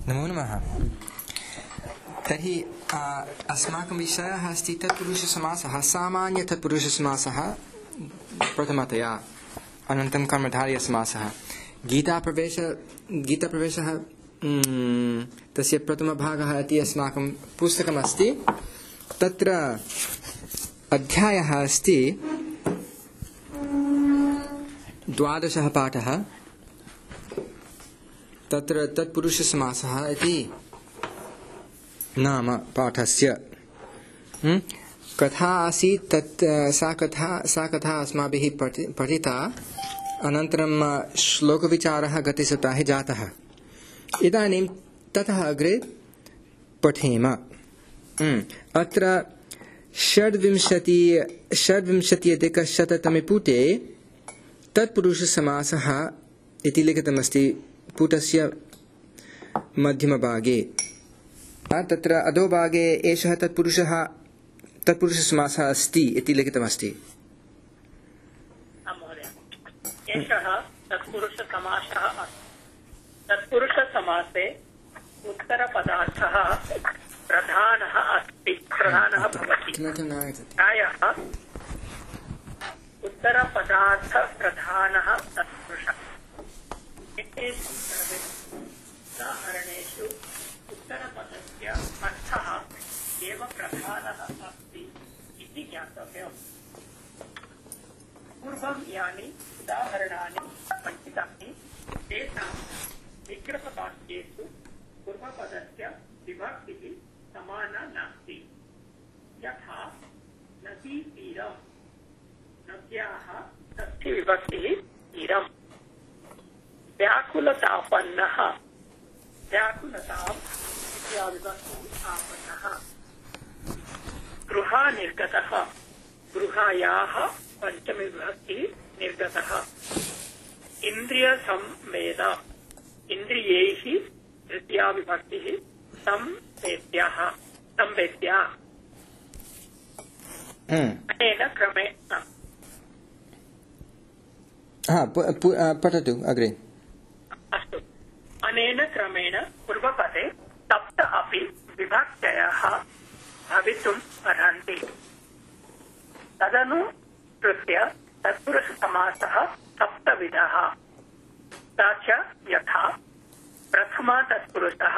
नमो नमः। तर्हि अस्माकं विषयः अस्ति तत्पुरुषसमासः, सामान्य तत्पुरुषसमासः प्रथमतया, अनन्तरं कर्मधारयसमासः। गीताप्रवेशः तस्य प्रथमभागः इति अस्माकं पुस्तकमस्ति। तत्र अध्यायः अस्ति 12 पाठः। तत्र तत्पुरुषसमासः इति नाम पाठस्य। कथा आसीत्, सा कथा अस्माभिः पठिता। अनन्तरं श्लोकविचारः गते सप्ताहे जातः। इदानीं ततः अग्रे पठेम। अत्र 26-अधिक-100तमे पुटे तत्पुरुषसमासः इति लिखितमस्ति पुटस्य मध्यमभागे। तत्र अधोभागे एषः तत्पुरुषसमासः अस्ति इति लिखितमस्ति। एषः तत्पुरुषसमासः अस्ति। तत्पुरुषसमासे उत्तरपदार्थः प्रधानः भवति। प्रायः उत्तरपदार्थप्रधानः तत्पुरुषः। उदाहरणेषु उत्तरपदस्य अर्थः एव प्रधानः अस्ति इति ज्ञातव्यम्। पूर्वं यानि उदाहरणानि पठितानि तेषां विग्रहवाक्येषु पूर्वपदस्य विभक्तिः समाना नास्ति। यथा नदीतीरं, नद्याः षष्ठीविभक्तिः तीरम्। व्याकुलतापन्नः, व्याकुलताम् विभक्तिः आपन्नः। गृहानिर्गतः, गृहायाः पञ्चमी विभक्तिः निर्गतः। इन्द्रियसंवेद, इन्द्रियैः तृतीया विभक्तिः संवेद्या। अनेन क्रमेण पठतु अग्रे। अस्तु। अनेन क्रमेण पूर्वपदे सप्त अपि विभक्तयः भवितुम् अर्हन्ति। तदनुसृत्य तत्पुरुषसमासः सप्तविधः। स च यथा प्रथमः तत्पुरुषः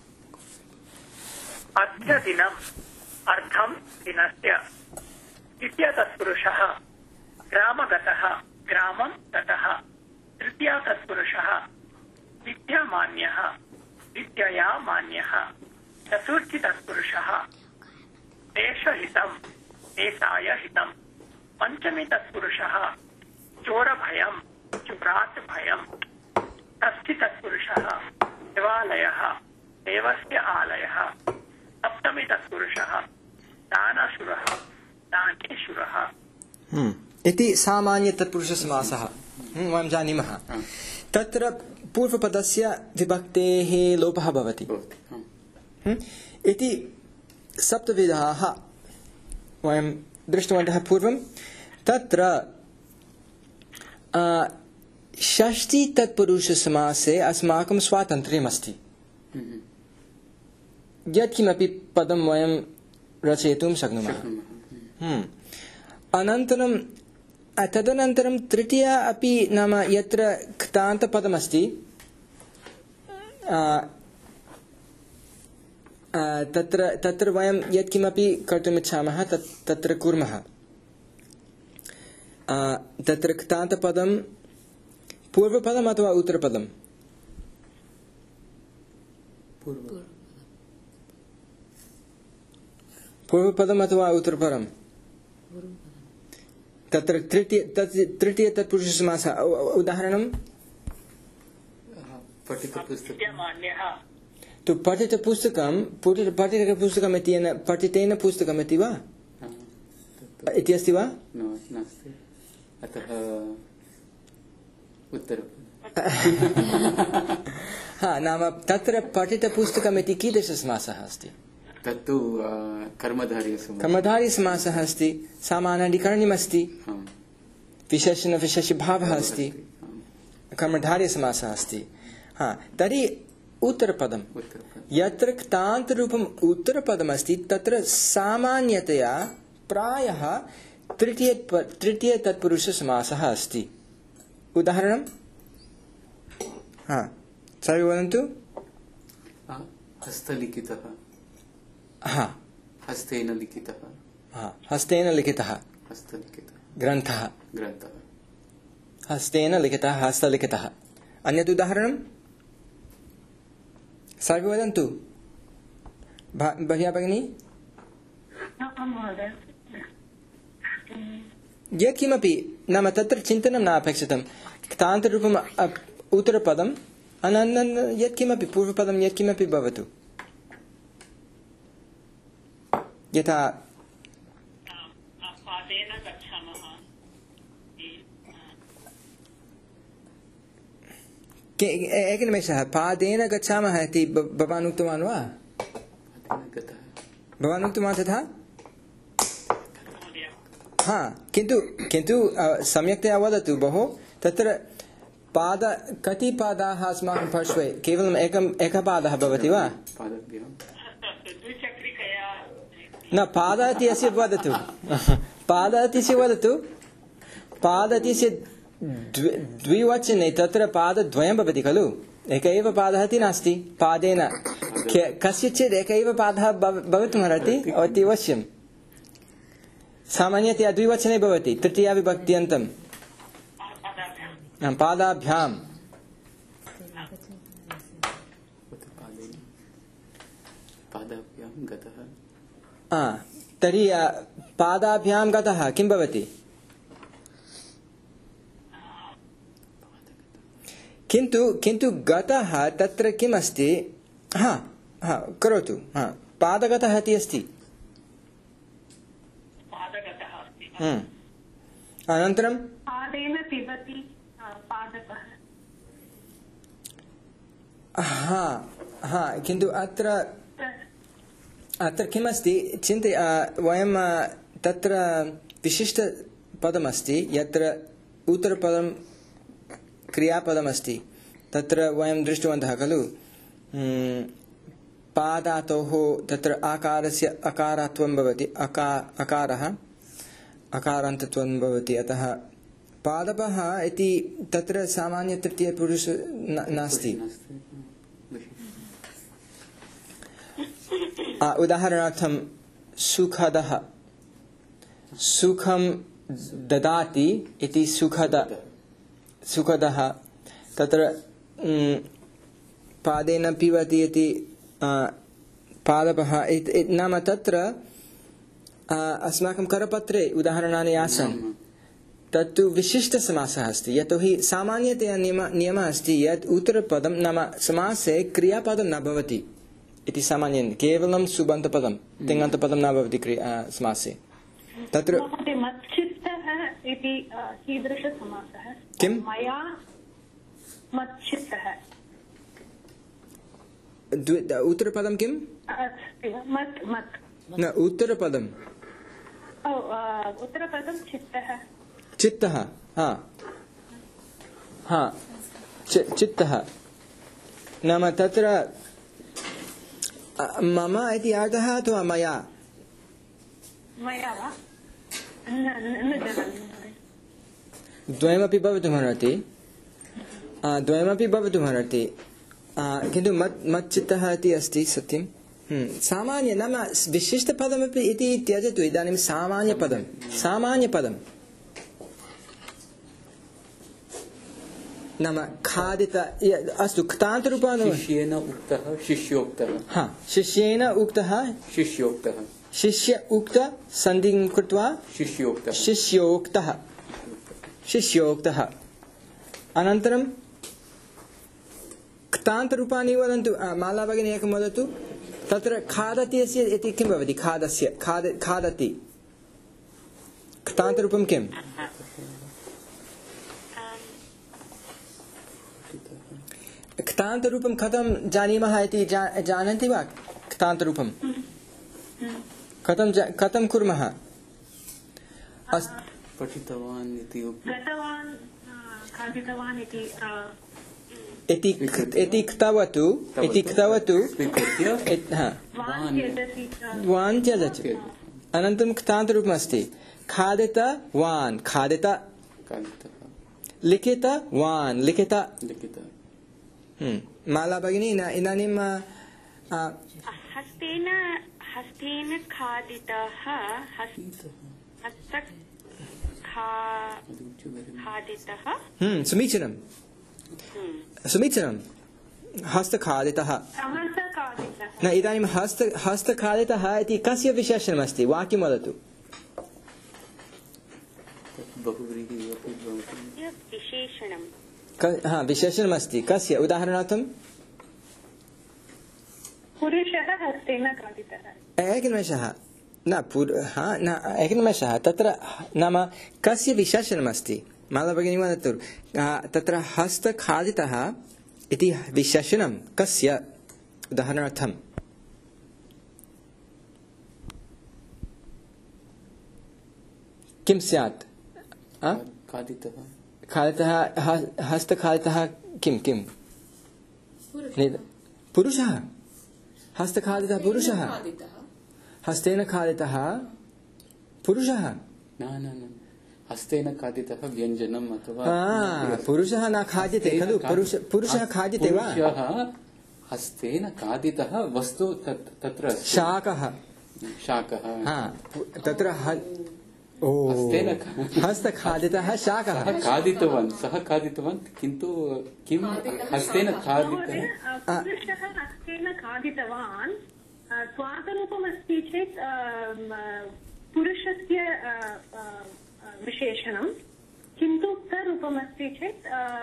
अद्य दिनम्, अर्धं दिनस्य। द्वितीयः तत्पुरुषः ग्रामगतः, ग्रामं गतः। तृतीयः तत्पुरुषः विद्यामान्यः, विद्यया मान्यः। चतुर्थी तत्पुरुषः देशहितं, देशाय हितं। पञ्चमी तत्पुरुषः चोरभयं, चोरात् भयं। षष्ठी तत्पुरुषः देवालयः, देवस्य आलयः। सप्तमी तत्पुरुषः दानशूरः, दानेशूरः। इति सामान्य तत्पुरुषसमासः वयं जानीमः। तत्र पूर्वपदस्य विभक्तेः लोपः भवति इति सप्तविधाः वयं दृष्टवन्तः पूर्वं। तत्र षष्ठी तत्पुरुषसमासे अस्माकं स्वातन्त्र्यमस्ति। यत्किमपि पदं वयं रचयितुं शक्नुमः। अनन्तरं तदनन्तरं तृतीया अपि, नाम यत्र क्तान्तपदमस्ति तत्र वयं यत्किमपि कर्तुमिच्छामः तत्र कुर्मः। तत्र क्तान्तपदं पूर्वपदम् अथवा उत्तरपदम्? पूर्वपदम् अथवा उत्तरपदम्? तत्र तृतीय तत्पुरुषसमासः। उदाहरणं तु पठितपुस्तकम् पठितेन पुस्तकम् इति वा इति अस्ति वा? नाम तत्र पठितपुस्तकम् इति कीदृशसमासः अस्ति? तत्तु कर्मधारयसमासः अस्ति। सामानाधिकरणीयमस्ति, विशेषणविशेषभावः अस्ति, कर्मधारयसमासः अस्ति। तर्हि उत्तरपदं यत्र क्तान्तरूपम् उत्तरपदमस्ति तत्र सामान्यतया प्रायः तृतीय तत्पुरुषसमासः अस्ति। उदाहरणं सर्वे वदन्तु। हस्तलिखितः। हस्तेन लिखितः। हस्तेन लिखितः। हस्तलिखितः। ग्रन्थः। हस्तेन लिखितः हस्तलिखितः। अन्यत् उदाहरणं सर्वे वदन्तु। भगिनी भगिनी यत्किमपि नाम तत्र चिन्तनं न अपेक्षितं। क्तान्तरूपम् उत्तरपदम् अनन्तरं यत्किमपि पूर्वपदं यत्किमपि भवतु। यथा एकनिमेषः पादेन गच्छामः इति भवान् उक्तवान् वा? भवान् उक्तवान् तथा? किन्तु सम्यक्तया वदतु भोः। तत्र कति पादाः अस्माकं पार्श्वे? केवलम् एकः पादः भवति वा? न पाद इति अस्य वदतु। पाद इत्यस्य वदतु। पाद इत्यस्य द्विवचने तत्र पादद्वयं भवति खलु। एक एव पादः इति नास्ति। पादेन कस्यचित् एक एव पादः भवितुमर्हति अति अवश्यं। सामान्यतया द्विवचने भवति तृतीया विभक्त्यन्तं। पादाभ्यां तर्हि पादाभ्यां गतः किं भवति? किन्तु गतः तत्र किम् अस्ति? करोतु। पादगतः इति अस्ति। अनन्तरं पादेन पिबति पादपः। किन्तु अत्र किमस्ति चिन्तय। वयं तत्र विशिष्टपदमस्ति यत्र उत्तरपदं क्रियापदमस्ति। तत्र वयं दृष्टवन्तः खलु। पादातोः तत्र आकारस्य अकारत्वं भवति। अकारः अकारान्तत्वं भवति। अतः पादपः इति तत्र सामान्य तृतीयपुरुष नास्ति। उदाहरणार्थं सुखदः। सुखं ददाति इति सुखदः। तत्र पादेन पिबति इति पादपः। नाम तत्र अस्माकं करपत्रे उदाहरणानि आसन्। तत्तु विशिष्टसमासः अस्ति। यतोहि सामान्यतया नियमः अस्ति यत् उत्तरपदं नाम समासे क्रियापदं न भवति इति सामान्यं। केवलं सुबन्तपदं तिङन्तपदं न भवति समासे। तत्र मच्चित्तः इति कीदृशसमासः? किम्? मया मच्चित्तः। उत्तरपदं किम्? न उत्तरपदम्। उत्तरपदं चित्तः। चित्तः। चित्तः नाम तत्र मम इति अर्थः अथवा मया? मया वा? द्वयमपि भवितुमर्हति। किन्तु मच्चित्तः इति अस्ति सत्यं। सामान्य नाम विशिष्टपदमपि इति त्यजतु। इदानीं सामान्यपदं नाम खादित। अस्तु क्तान्तरूपाणि। शिष्येन उक्तः शिष्योक्तः। शिष्येन उक्तः शिष्योक्तः। शिष्य उक्त सन्धिं कृत्वा शिष्योक्तः। अनन्तरं क्तान्तरूपाणि वदन्तु। माला भगिनी एकं वदतु। तत्र खादति इति किं भवति? खादति क्तान्तरूपं किम्? क्तान्तरूपं कथं जानीमः इति जानन्ति वा? क्तान्तरूपं कथं कुर्मः? पठितवान् इति गतवान् खादितवान् इति इति क्तवतु स्वीकृत्य हा वान् त्यजति वान् त्यजति अनन्तरं क्तान्तरूपमस्ति खादित वान् खादित खादितः लिखित वान् लिखित लिखितः माला भगिनी इदानीं हस्तेन खादितः खादितः समीचीनं हस्तखादितः सहसखादितः न इदानीं हस्तखादितः इति कस्य विशेषणमस्ति वाक्यं वदतु बहुव्रीहिः अपि भवति विशेषणं विशेषणमस्ति कस्य उदाहरणार्थं पुरुषः हस्तेन खादितः एकनिमेषः एकनिमेषः तत्र नाम कस्य विशेषणमस्ति माला भगिनी वदतु तत्र हस्तखादितः इति विशेषणं कस्य उदाहरणार्थं किं स्यात् खादितः हस्तखादितः किं पुरुषः हस्तखादितः पुरुषः हस्तेन खादितः पुरुषः न हस्तेन खादितः व्यञ्जनम् अथवा पुरुषः न खाद्यते खलु पुरुषः खाद्यते वा हस्तेन खादितः वस्तु तत्र शाकः तत्र हस्तखादितः शाकः पुरुषः हस्तेन खादितः खादितवान् स्वादरूपमस्ति चेत् पुरुषस्य विशेषणं किन्तु तरूपमस्ति चेत्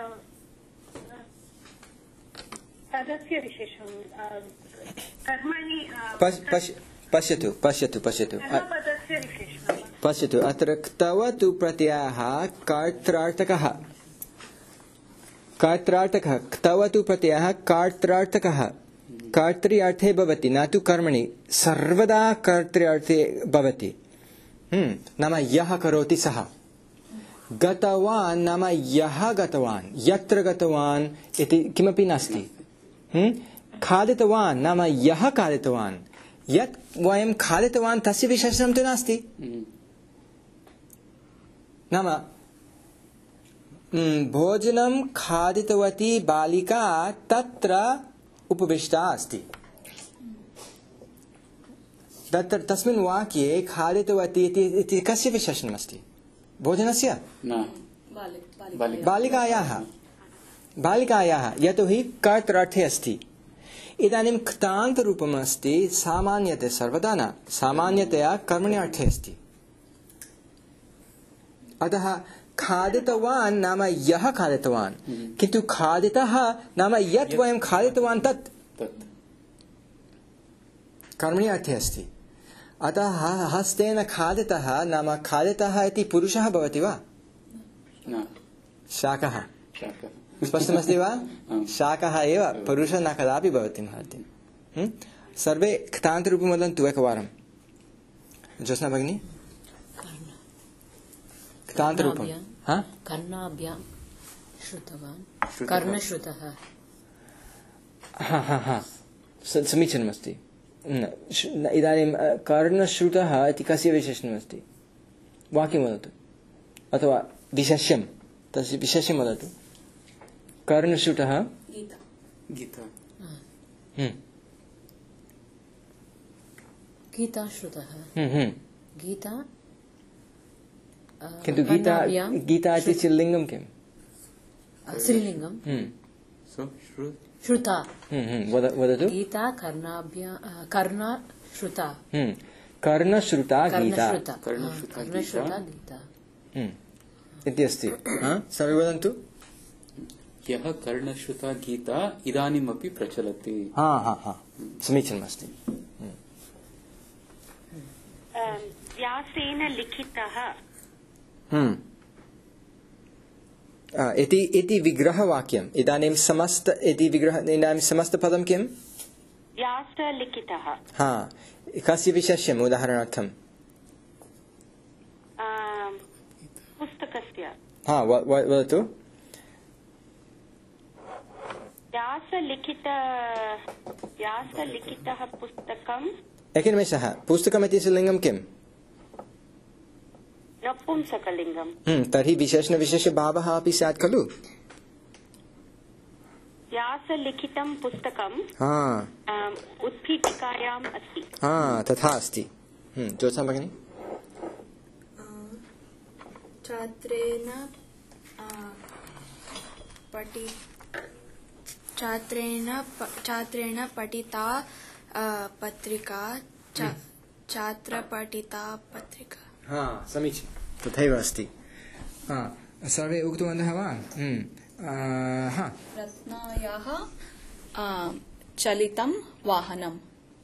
पदस्य विशेषणं कर्मणि पश्यतु पदस्य विशेषणं पश्यतु अत्र क्तवतु प्रत्ययः कर्त्रार्थकः क्तवतु प्रत्ययः कर्त्रार्थकः कर्तृ-अर्थे भवति न तु कर्मणि सर्वदा कर्तृ-अर्थे भवति नाम यः करोति सः गतवान् नाम यः गतवान् यत्र गतवान् इति किमपि नास्ति खादितवान् नाम यः खादितवान् यत् वयं खादितवान् तस्य विशेषणं तु नास्ति नाम भोजनं खादितवती बालिका तत्र उपविष्टा अस्ति तस्मिन् वाक्ये खादितवती इति कस्य विशेषणमस्ति भोजनस्य बालिकायाः यतोहि कर्तृ-अर्थे अस्ति इदानीं क्तान्तरूपमस्ति सामान्यतया सर्वदा न सामान्यतया कर्मणि अर्थे अस्ति अतः खादितवान् नाम यः खादितवान् किन्तु खादितः नाम यत् वयं खादितवान् तत् कर्मणि अर्थे अस्ति अतः हस्तेन खादितः नाम खादितः इति पुरुषः भवति वा शाकः स्पष्टमस्ति वा शाकः एव पुरुषः न कदापि भवति महति सर्वे क्तान्तरूपं वदन्तु एकवारं ज्योत्स्ना भगिनी क्तान्तरूपं कर्णाभ्यां श्रुतवान् कर्णश्रुतः समीचीनमस्ति इदानीं कर्णश्रुतः इति कस्य विशेषणमस्ति वाक्यं वदतु अथवा विशेष्यं तस्य विशेष्यं वदतु कर्णश्रुतः गीता श्रुतः गीता किन्तु गीता इति स्त्रीलिङ्गं किम् स्त्रीलिङ्गं श्रुता वदतु गीता कर्णश्रुता कर्णश्रुता गीता इति अस्ति सर्वे वदन्तु यः कर्णश्रुता गीता इदानीमपि प्रचलति समीचीनमस्ति व्यासेन लिखितः इति विग्रहवाक्यम् इदानीं समस्तपदं किम् व्यासलिखितः कस्य विशेष्यम् उदाहरणार्थं पुस्तकस्य वदतु व्यासलिखितः पुस्तकं एकनिमेषः पुस्तकमिति लिङ्गं किम् नपुंसकलिङ्गं तर्हि विशेषणविशेषभावः अपि स्यात् खलु व्यासलिखितं पुस्तकं उत्पीठिकायाम् अस्ति तथा अस्ति ज्योत्सा भगिनी छात्रेण पठिता पत्रिका छात्रपठिता पत्रिका समीचीनं तथैव अस्ति सर्वे उक्तवन्तः वा रत्नायाः चलितं वाहनं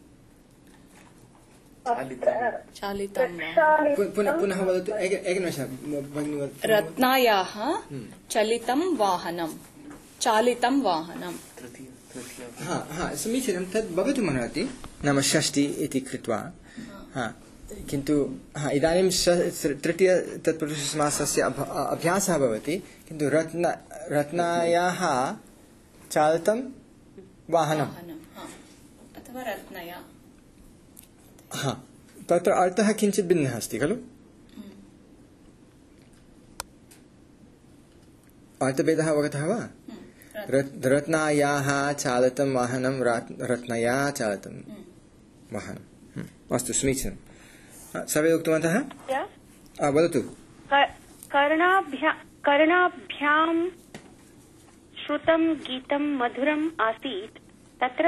पुनः वदतु एकनिमेषः भगिनी रत्नायाः चलितं वाहनं समीचीनं तद् भवितुमर्हति नाम षष्टि इति कृत्वा किन्तु इदानीं तृतीय तत्पुरुषसमासस्य अभ्यासः भवति किन्तु रत्नायाः चालितं वाहनम् अथवा रत्नया तत्र अर्थः किञ्चित् भिन्नः अस्ति खलु अर्थभेदः अवगतः वा रत्नायाः चालितं वाहनं रत्नया चालितं वाहनम् अस्तु समीचीनं सर्वे उक्तवन्तः वदतु कर्णाभ्यां श्रुतं गीतं मधुरम् आसीत् तत्र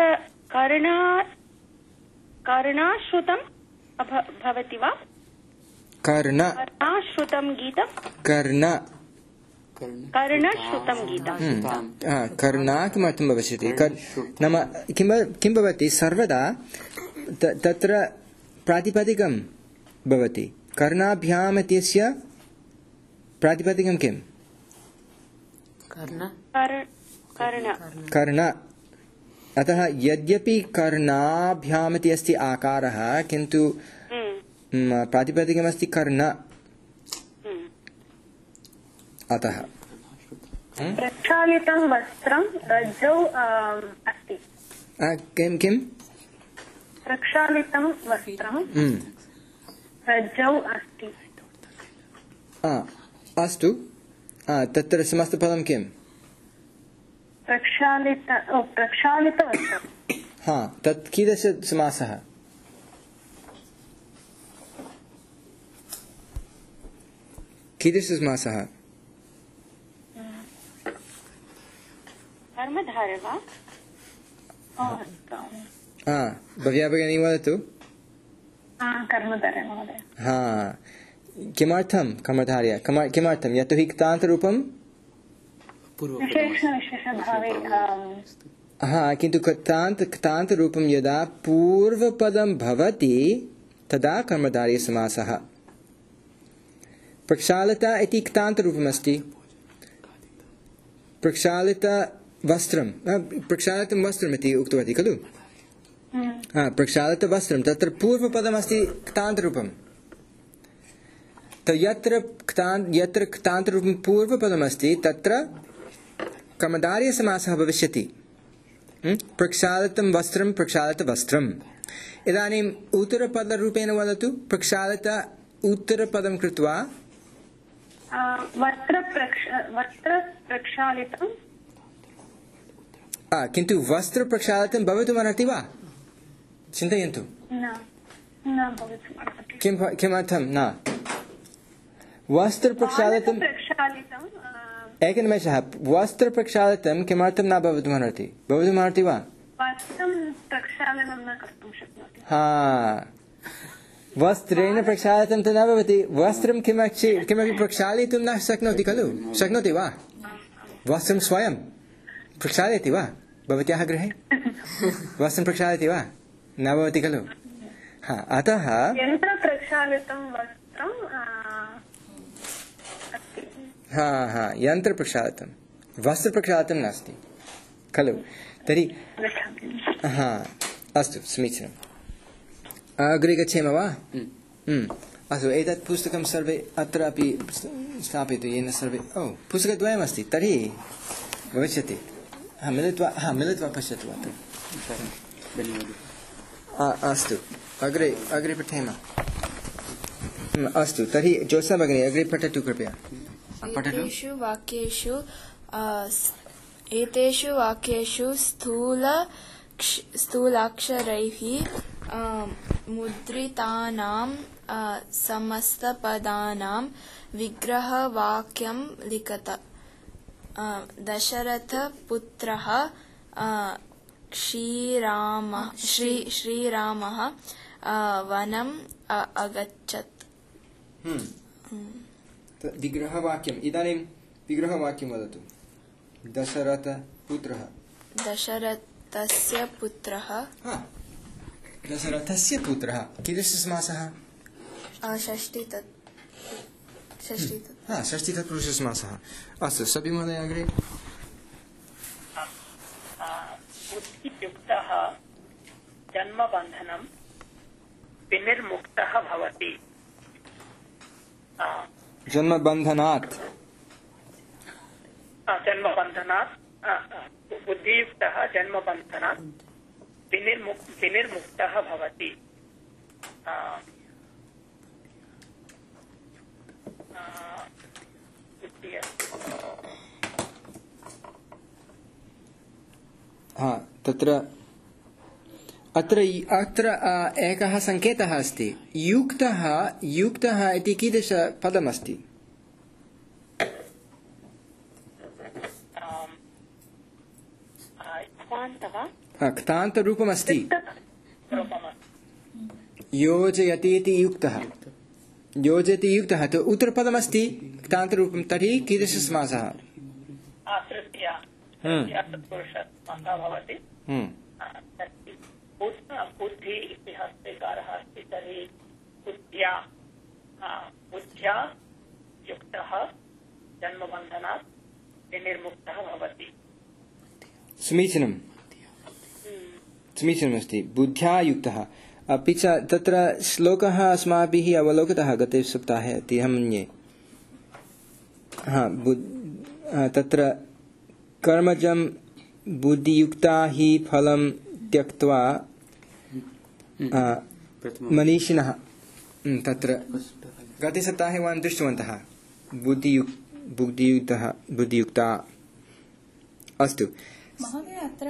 कर्णाश्रुतं भवति वा कर्णाश्रुतं गीतं कर्णश्रुतं गीतं कर्णा किमर्थं भविष्यति नाम किं भवति सर्वदा तत्र प्रातिपदिकं भवति कर्णाभ्याम् इत्यस्य प्रातिपदिकं किम् कर्ण अतः यद्यपि कर्णाभ्याम् इति अस्ति आकारः किन्तु प्रातिपदिकमस्ति कर्ण अतः प्रक्षालितं वस्त्रं रज्जौ अस्ति किं प्रक्षालितं वस्त्रं रज्जौ अस्ति अस्तु तत्र समस्तपदं किम् प्रक्षालितवस्त्रं तत् कीदृशसमासः कीदृशसमासः कर्मधारय वा भव्या भगिनी वदतु कर्मधारय महोदय किमर्थं कर्मधारय किमर्थं यतोहि क्तान्तरूपं विशेषणविशेषभावे किन्तु क्तान्तरूपं यदा पूर्वपदं भवति तदा कर्मधारयसमासः प्रक्षालिता इति क्तान्तरूपमस्ति प्रक्षालितं वस्त्रमिति उक्तवती खलु प्रक्षालितवस्त्रं तत्र पूर्वपदमस्ति क्तान्तरूपं यत्र क्तान्तरूपं पूर्वपदमस्ति तत्र कर्मधारयसमासः भविष्यति प्रक्षालितं वस्त्रं प्रक्षालितवस्त्रम् इदानीम् उत्तरपदरूपेण वदतु प्रक्षालित उत्तरपदं कृत्वा वस्त्रप्रक्षालितं किन्तु वस्त्रप्रक्षालितं भवितुमर्हति वा चिन्तयन्तु किमर्थं न वस्त्रप्रक्षालितं एकनिमेषः वस्त्रप्रक्षालितं किमर्थं न भवितुमर्हति वा वस्त्रेण प्रक्षालितं तु न भवति वस्त्रं किमपि प्रक्षालयितुं न शक्नोति खलु शक्नोति वा वस्त्रं स्वयं प्रक्षालयति वा भवत्याः गृहे वस्त्रं प्रक्षालयति वा न भवति खलु अतः यन्त्रप्रक्षालितं वस्त्रं यन्त्रप्रक्षालितं वस्त्रप्रक्षालितं नास्ति खलु तर्हि अस्तु समीचीनम् अग्रे गच्छेम वा अस्तु एतत् पुस्तकं सर्वे अत्रापि स्थापयतु येन सर्वे पुस्तकद्वयमस्ति तर्हि भविष्यति मिलित्वा पश्यतु अत्र। धन्यवादः। अस्तु, अग्रे पठेम। अस्तु, तर्हि ज्योत्स्ना भगिनी अग्रे पठतु कृपया। एतेषु वाक्येषु स्थूलाक्षरैः मुद्रितानां समस्तपदानां विग्रहवाक्यं लिखत। दशरथपुत्रः श्रीरामः वनम् अगच्छत्। विग्रहवाक्यम्, इदानीं विग्रहवाक्यं वदतु। दशरथस्य पुत्रः कीदृशसमासः? षष्ठी तत्पुरुषसमासः। अस्तु, सभी महोदय अग्रे। बुद्धियुक्तः जन्मबन्धनं विनिर्मुक्तः भवति। जन्मबन्धनात् बुद्धियुक्तः जन्मबन्धनात् विनिर्मुक्तः भवति। अत्र एकः सङ्केतः अस्ति। युक्तः इति कीदृशपदमस्ति? क्तान्तरूपमस्ति। योजयति इति युक्तः, तो उत्तरपदमस्ति क्तान्तरूपं। तर्हि कीदृशसमासः? बुद्धि इति हस्तेकारः अस्ति, तर्हि बुद्ध्या युक्तः जन्मबन्धनात् विनिर्मुक्तः भवति। समीचीनमस्ति। बुद्ध्या युक्तः। अपि च तत्र श्लोकः अस्माभिः अवलोकितः गते सप्ताहे इति अहं मन्ये। तत्र कर्मजं बुद्धियुक्ता हि फलं त्यक्त्वा मनीषिणः। तत्र गते सप्ताहे वयं दृष्टवन्तः बुद्धियुक्ता। अस्तु महोदय, अत्र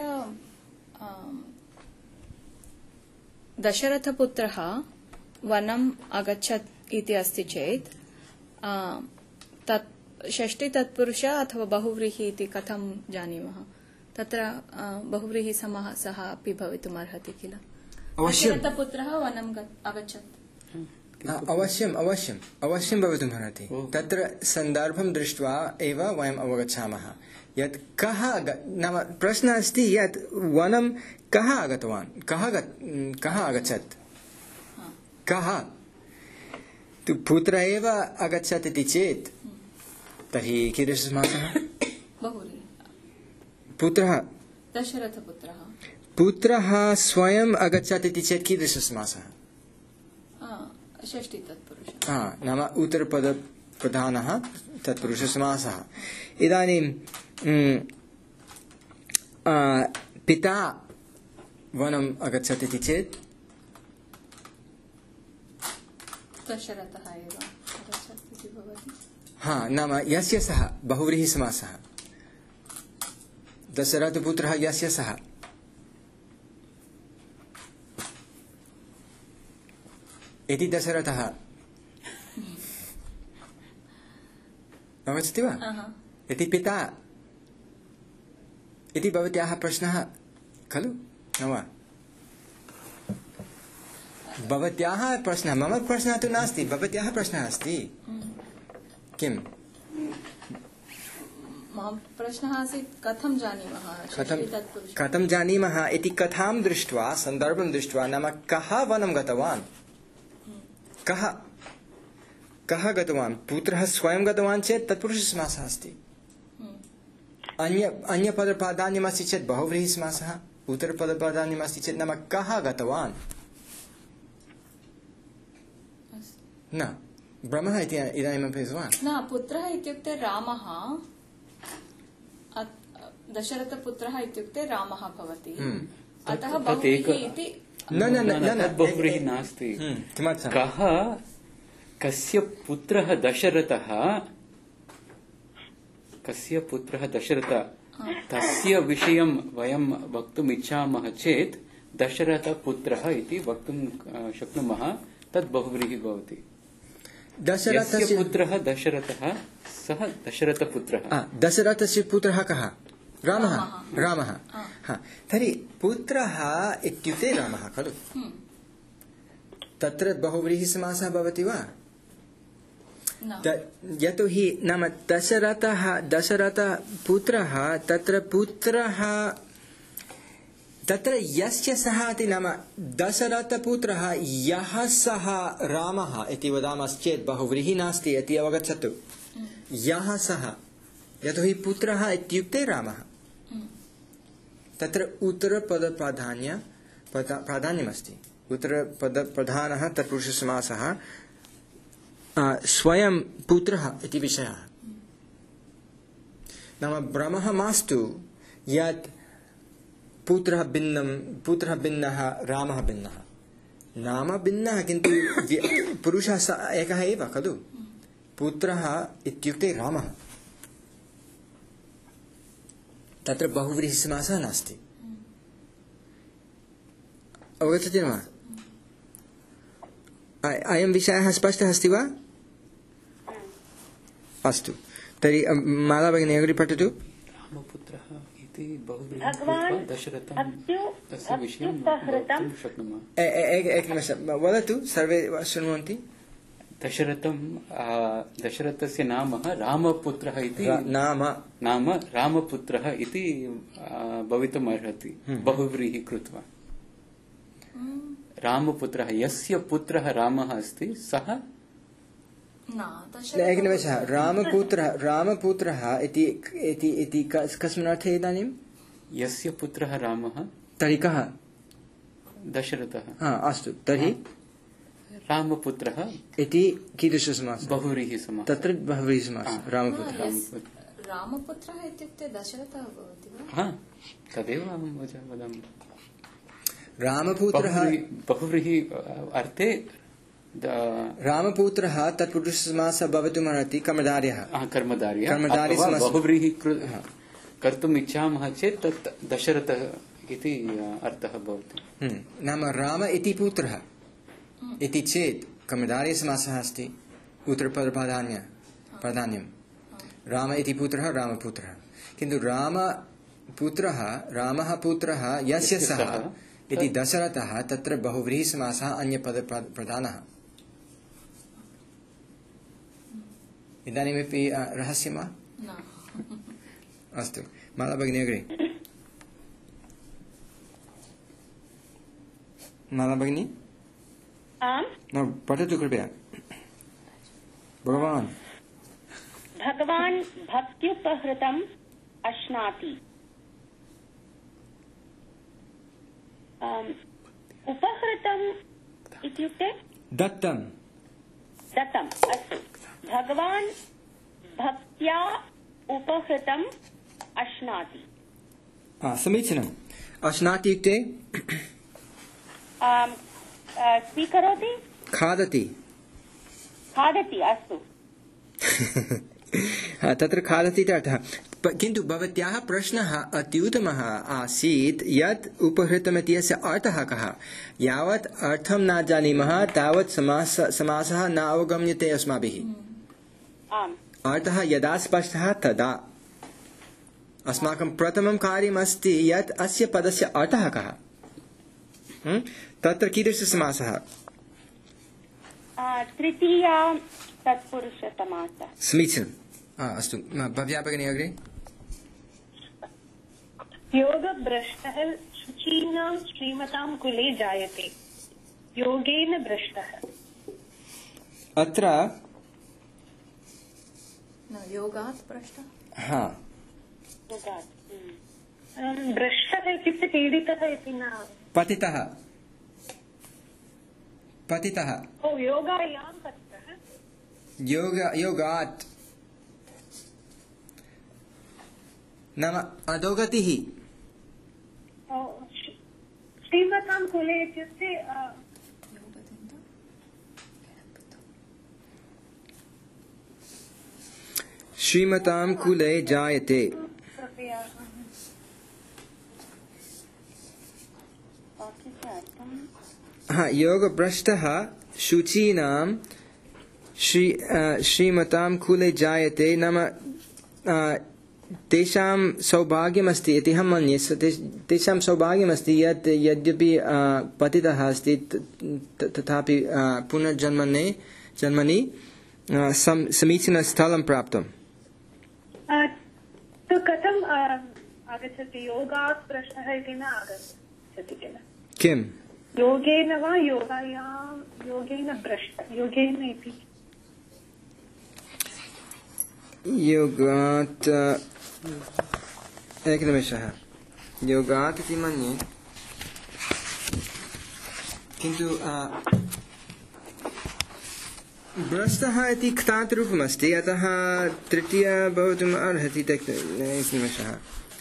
दशरथपुत्रः वनम् अगच्छत् इति अस्ति चेत् तत् षष्ठी तत्पुरुष अथवा बहुव्रीहि इति कथं जानीमः? तत्र बहुव्रीहि समासः अपि भवितुम् अर्हति किल? दशरथपुत्रः वनम् अगच्छत्। अवश्यं भवितुम् अर्हति। तत्र सन्दर्भं दृष्ट्वा एव वयम् अवगच्छामः यत् कः नाम प्रश्नः अस्ति यत् वनं कः आगतवान्, कः अगच्छत्, कः तु पुत्र एव अगच्छत् इति चेत् तर्हि कीदृशसमासः? पुत्रः पुत्रः स्वयम् अगच्छत् इति चेत् कीदृशसमासः? षष्ठी तत्पुरुष। नाम उत्तरपदप्रधानः तत्पुरुषसमासः। इदानीं पिता वनम् अगच्छत् इति चेत् दशरथः एव अगच्छत् इति भवति। नाम यस्य सः बहुव्रीहिसमासः। दशरथपुत्रः यस्य सः। इति दशरथः अवगच्छति वा? इति पिता इति भवत्याः प्रश्नः खलु न वा? भवत्याः प्रश्नः, मम प्रश्नः तु नास्ति, भवत्याः प्रश्नः अस्ति। किम्? मम प्रश्नः आसीत् कथं जानीमः? कथं जानीमः इति कथां दृष्ट्वा, सन्दर्भं दृष्ट्वा, नाम कः वनं गतवान्, कः गतवान्? पुत्रः स्वयं गतवान् चेत् तत्पुरुषसमासः अस्ति। अन्यपदप्राधान्यमस्ति चेत् बहुव्रीहिसमासः, उत्तरपदप्राधान्यमस्ति चेत् नाम कः गतवान्? न ब्रह्मः इति इदानीमपि उक्तवान्। न, पुत्रः इत्युक्ते रामः, दशरथपुत्रः इत्युक्ते रामः भवति अतः तत् बहुव्रीहि इति तत् बहुव्रीहि नास्ति कः कस्य पुत्रः दशरथः तस्य विषयं वयं वक्तुम् इच्छामः चेत् दशरथपुत्रः इति वक्तुं शक्नुमः तद् बहुव्रीहि भवति यस्य पुत्रः दशरथः सः दशरथपुत्रः दशरथस्य पुत्रः कः रामः तर्हि पुत्रः इत्युक्ते रामः खलु तत्र बहुव्रीहि समासः भवति वा यतोहि नाम दशरथपुत्रः तत्र यस्य सः इति नाम दशरथपुत्रः यः सः रामः इति वदामश्चेत् बहुव्रीहि नास्ति इति अवगच्छतु यः सः यतोहि पुत्रः इत्युक्ते रामः तत्र उत्तरपदप्राधान्यमस्ति उत्तरपदप्रधानः तत्पुरुषसमासः स्वयं पुत्रः इति विषयः नाम भ्रमः मास्तु यत् पुत्रः भिन्नः रामः भिन्नः नाम भिन्नः किन्तु पुरुषः एकः एव खलु पुत्रः इत्युक्ते रामः तत्र बहुव्रीहि समासः नास्ति अवगच्छति वा अयं विषयः स्पष्टः अस्ति वा अस्तु तर्हि माला भगिनी अग्रे पठतु रामपुत्रः इति बहुव्रीहि दशरथं तस्य विषयं वक्तुं शक्नुमः एकनिमिषं वदतु सर्वे शृण्वन्ति दशरथस्य नाम रामपुत्रः इति नाम रामपुत्रः इति भवितुम् अर्हति बहुव्रीहि कृत्वा रामपुत्रः यस्य पुत्रः रामः अस्ति सः एकनिमेषः रामपुत्रः इति कस्मिन् अर्थे इदानीं यस्य पुत्रः रामः तर्हि कः दशरथः अस्तु तर्हि रामपुत्रः इति कीदृशसमासः बहुव्रीहि समासः तत्र बहुव्रीहि समासः रामपुत्रः इत्युक्ते दशरथः भवति वा तदेव अहं वदामि रामपुत्रः बहुव्रीहि अर्थे रामपुत्रः तत्पुरुषसमासः भवितुमर्हति कर्मधारयः बहुव्रीहि कर्तुम् इच्छामः चेत् तत् दशरथः इति अर्थः भवति नाम राम इति पुत्रः इति चेत् कर्मधारयसमासः अस्ति उत्तरपदप्राधान्यं राम इति पुत्रः रामपुत्रः किन्तु रामः पुत्रः यस्य सः इति दशरथः तत्र बहुव्रीहि समासः अन्यपदप्रधानः इदानीमपि रहस्यं वा अस्तु माला भगिनी अग्रे माला भगिनी पठतु कृपया भगवान् भक्त्युपहृतम् अश्नाति उपहृतम् इत्युक्ते दत्तम् अस्तु भगवान् भक्त्या उपहृतम् अश्नाति समीचीनम् अश्नाति इत्युक्ते स्वीकरोति खादति अस्तु तत्र खादति इति अर्थः किन्तु भवत्याः प्रश्नः अत्युत्तमः आसीत् यत् उपहृतमिति अस्य अर्थः कः यावत् अर्थं न जानीमः तावत् समासः न अवगम्यते अस्माभिः अर्थः यदा स्पष्टः तदा अस्माकं प्रथमं कार्यमस्ति यत् अस्य पदस्य अर्थः कः तत्र कीदृशसमासः तृतीया तत्पुरुषसमासः समीचीनम् अस्तु भव्या भगिनी अग्रे योगभ्रष्टः शुचीनां श्रीमतां कुले जायते योगेन भ्रष्टः अत्र योगात् भ्रष्टः भ्रष्टः इत्युक्ते पीडितः इति न पतितः योगायां पतितः योगात् नाम अधोगतिः श्रीमतां कुले इत्युक्ते श्रीमतां कुले जायते योगभ्रष्टः शुचीनां श्रीमतां कुले जायते नाम तेषां सौभाग्यमस्ति इति अहं मन्ये तेषां सौभाग्यमस्ति यत् यद्यपि पतितः अस्ति तथापि पुनर्जन्मनि समीचीनस्थलं प्राप्तम्। कथम् आगच्छति योगात् भ्रष्टः इति न आगच्छति किल किम् योगेन वा योगेन भ्रष्ट योगेन इति योगात् एकनिमेषः योगात् इति मन्ये किन्तु भ्रष्टः इति क्तात् रूपमस्ति अतः तृतीय भवितुम् अर्हति एकनिमेषः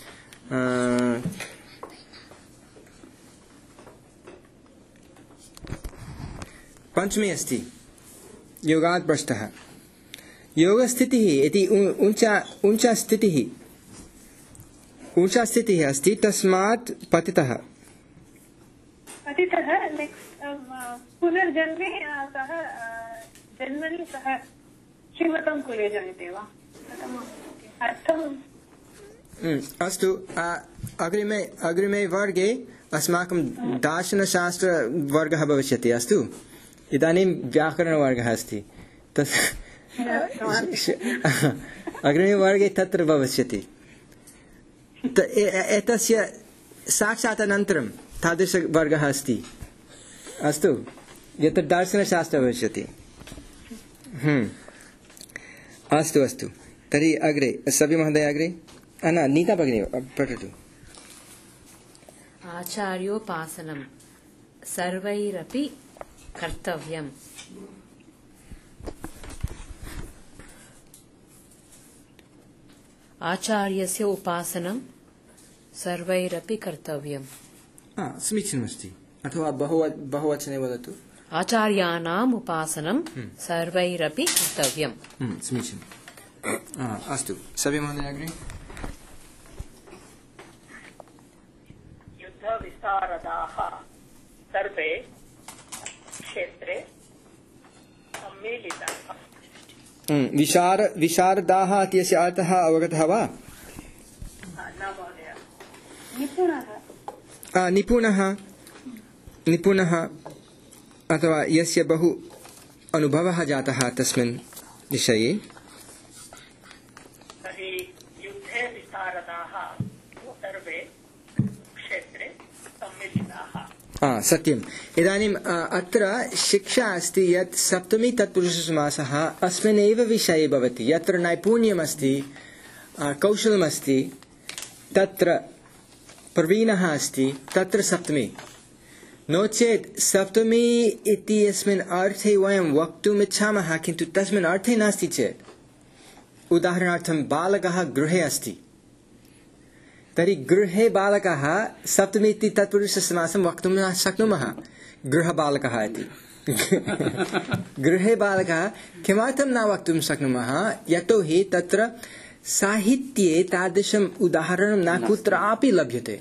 पञ्चमी अस्ति योगात् भ्रष्टः योगस्थितिः इति ऊंचा स्थितिः अस्ति तस्मात् पतितः पुनर्जन्मे सः जन्मनि सः श्रीमतां कुले जायते वा अस्तु अग्रिमे वर्गे अस्माकं दार्शनशास्त्रवर्गः भविष्यति अस्तु इदानीं व्याकरणवर्गः अस्ति तत् अग्रिमे वर्गे तत्र भविष्यति एतस्य साक्षात् अनन्तरं तादृशवर्गः अस्ति अस्तु यत्र दार्शनशास्त्रं भविष्यति अस्तु तर्हि अग्रे सभि महोदय अग्रे न नीता भगिनी पठतु आचार्योपासनं सर्वैरपि कर्तव्यम् आचार्यस्य उपासनं सर्वैरपि कर्तव्यम् समीचीनमस्ति अथवा बहुवचने वदतु आचार्याणाम् उपासनं सर्वैरपि कर्तव्यम् समीचीनम् अस्तु सभि महोदय अग्रे युद्धविशारदाः सर्वे क्षेत्रे सम्मिलिताः विशारदाः इत्यस्य अर्थः अवगतः वा निपुणः अथवा यस्य बहु अनुभवः जातः तस्मिन् विषये तर्हि युद्धे विशारदाः सर्वे क्षेत्रे सम्मिलिताः सत्यम् इदानीम् अत्र शिक्षा अस्ति यत् सप्तमी तत्पुरुषसमासः अस्मिन्नेव विषये भवति यत्र नैपुण्यमस्ति कौशलमस्ति तत्र प्रवीणः अस्ति तत्र सप्तमी नो चेत् सप्तमी इत्यस्मिन् अर्थे वयं वक्तुम् इच्छामः किन्तु तस्मिन् अर्थे नास्ति चेत् उदाहरणार्थं बालकः गृहे अस्ति तर्हि गृहे बालकः सप्तमी इति तत्पुरुषसमासं वक्तुं न शक्नुमः गृहबालकः इति गृहे बालकः किमर्थं न वक्तुं शक्नुमः यतोहि तत्र साहित्ये तादृशम् उदाहरणं न कुत्रापि लभ्यते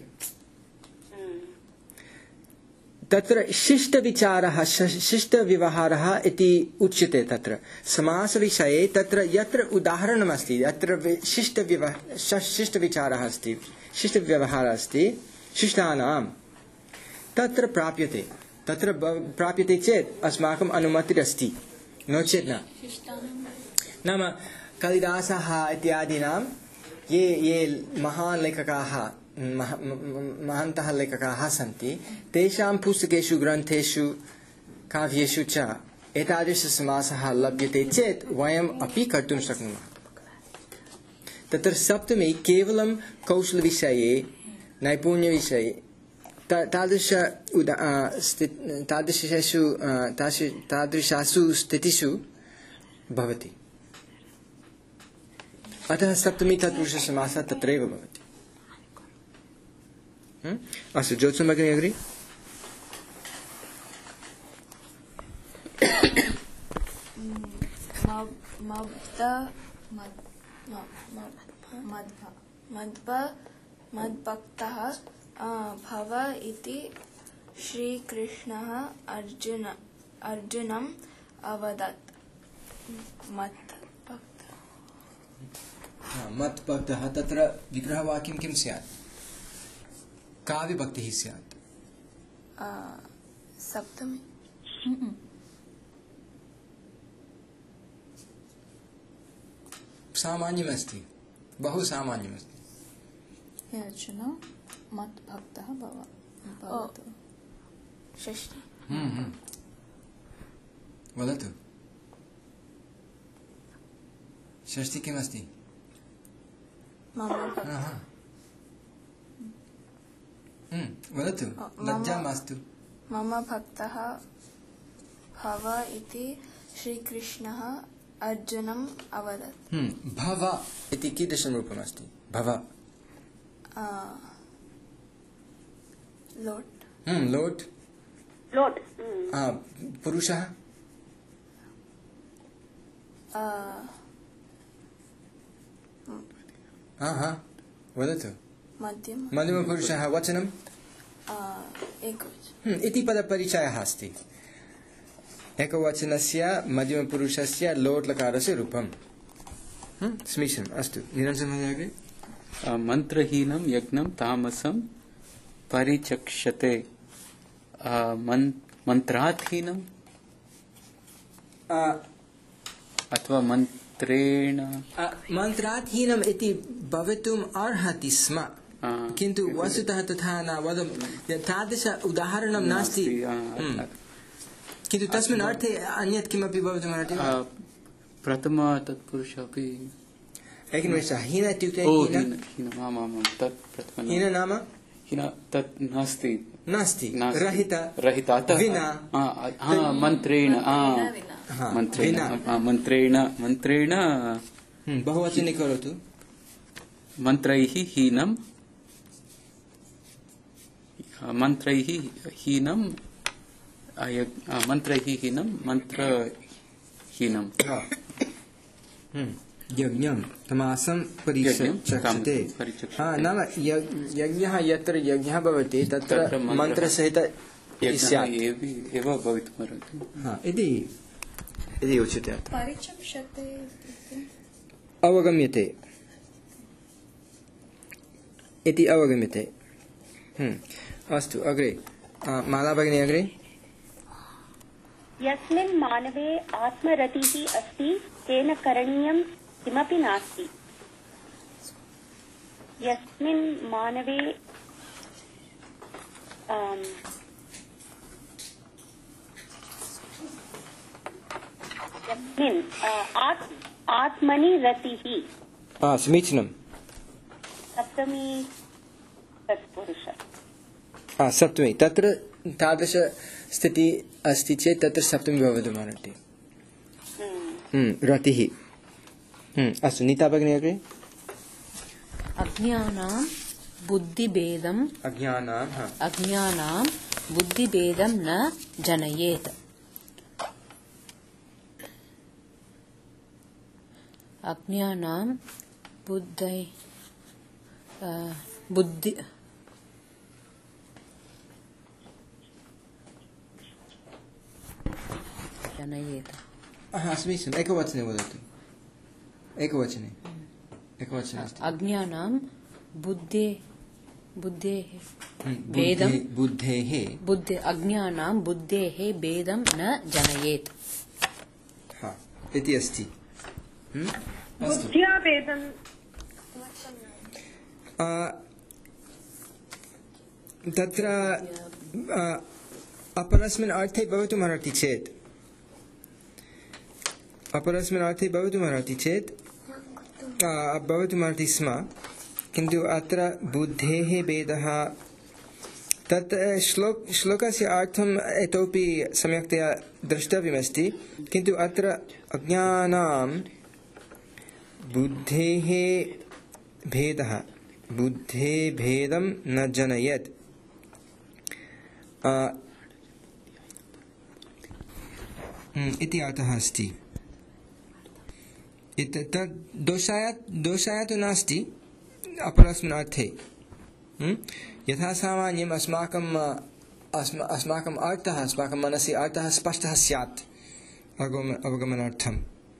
तत्र शिष्टविचारः शिष्टव्यवहारः इति उच्यते तत्र समासविषये तत्र यत्र उदाहरणमस्ति यत्र शिष्टविचारः अस्ति शिष्टव्यवहारः अस्ति शिष्टानां तत्र प्राप्यते चेत् अस्माकम् अनुमतिरस्ति नो चेत् न नाम कालिदासः इत्यादीनां ये महान् लेखकाः महान्तः लेखकाः सन्ति तेषां पुस्तकेषु ग्रन्थेषु काव्येषु च एतादृशसमासः लभ्यते चेत् वयम् अपि कर्तुं शक्नुमः तत्र सप्तमी केवलं कौशलविषये नैपुण्यविषये तादृशासु स्थितिषु भवति अतः सप्तमी तत्पुरुषसमासः तत्रैव भवति अस्तु ज्योत्सना भगिनी अग्रे मद्भक्तः भव इति श्रीकृष्णः अर्जुनम् अवदत् मद्भक्तः तत्र विग्रहवाक्यं किं स्यात् का विभक्तिः स्यात् सप्तमी सामान्यमस्ति बहु सामान्यमस्ति अर्जुन मद्भक्तः भवतु षष्ठी वदतु षष्ठी किमस्ति वदतु लज्जा मास्तु मम भक्तः भव इति श्रीकृष्णः अर्जुनम् अवदत् भव इति कीदृशं रूपमस्ति भव लोट् लोट् लोट् पुरुषः वदतु मध्यमपुरुषः वचनम् एकवचनम् इति पदपरिचयः अस्ति एकवचनस्य मध्यमपुरुषस्य लोट् लकारस्य रूपं समीचीनम् अस्तु निरञ्जनमहोदय मन्त्रहीनं यज्ञं तामसं परिचक्षते मन्त्रार्थहीनम् अथवा मन्त्रार्थहीनम् इति भवितुम् अर्हति स्म किन्तु वस्तुतः तथा न तादृश उदाहरणं नास्ति किन्तु तस्मिन् अर्थे अन्यत् किमपि भवितुमर्हति प्रथम तत्पुरुषः अपि एकनिमेषः हीन इत्युक्ते हीन नाम तत् नास्ति रहित विना मन्त्रेण बहुवचने करोतु मन्त्रैः हीनं मन्त्रहीनं यज्ञं तमासं परिचक्षते नाम यज्ञः यत्र यज्ञः भवति तत्र मन्त्रसहित एव भवितुमर्हति इति उच्यते परिचक्षते अवगम्यते इति अवगम्यते अस्तु अग्रे माला भगिनी अग्रे यस्मिन् मानवे आत्मरतिः अस्ति तेन करणीयं किमपि नास्ति यस्मिन् मानवे यस्मिन् आत्मनि रतिः समीचीनं सप्तमी तत्पुरुष सप्तमी तत्र तादृश स्थिति अस्ति चेत् तत्र सप्तमी भवितुमर्हति रतिः अस्तु नीता भगिनी अग्रे अज्ञानां बुद्धिभेदं न जनयेत् अज्ञानां बुद्धि जनयेत् समीचीनम् एकवचने वदतु एकवचने अस्ति अज्ञानां अज्ञानां बुद्धेः भेदं न जनयेत् इति अस्ति बुद्ध्या भेदं तत्र अपरस्मिन् अर्थे भवितुमर्हति चेत् भवितुमर्हति स्म किन्तु अत्र बुद्धेः भेदः तत् श्लोकस्य अर्थम् इतोपि सम्यक्तया द्रष्टव्यमस्ति किन्तु अत्र अज्ञानां बुद्धेः भेदः बुद्धे भेदं न जनयेत् इति अर्थः अस्ति। तद् दोषाय तु नास्ति अपरस्मिन् अर्थे। यथा सामान्यम् अस्माकम् अर्थः अस्माकं मनसि अर्थः स्पष्टः स्यात् अवगमनार्थं।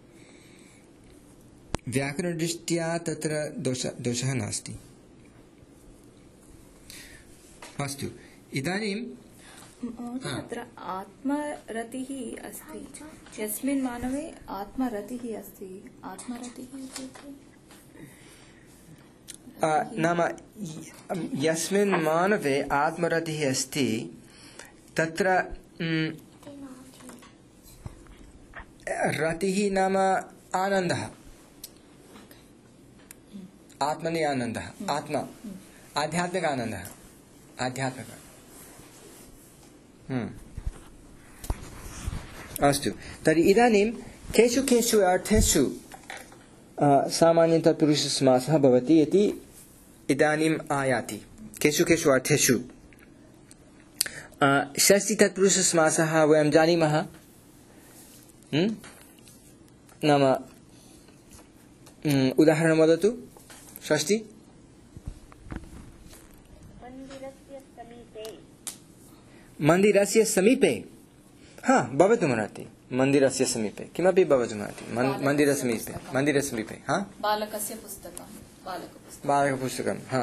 व्याकरणदृष्ट्या तत्र दोषः नास्ति। अस्तु, इदानीं तत्र आत्मरतिः अस्ति, यस्मिन् मानवे आत्मरतिः अस्ति। आत्मरतिः इत्युक्ते नाम यस्मिन् मानवे आत्मरतिः अस्ति तत्र रतिः नाम आनन्दः, आत्मनि आनन्दः, आत्मा आध्यात्मिक आनन्दः, आध्यात्मिक। अस्तु, तर्हि इदानीं केषु केषु अर्थेषु सामान्य तत्पुरुषसमासः भवति इति इदानीम् आयाति। केषु केषु अर्थेषु षष्ठी तत्पुरुषसमासः वयं जानीमः। नाम उदाहरणं वदतु। षष्ठी मन्दिरस्य समीपे। हा, भवितुमर्हति। मन्दिरस्य समीपे किमपि भवितुमर्हति। मन्दिरसमीपे समीपे। हा, बालकस्य पुस्तकं, बालकपुस्तकं। हा,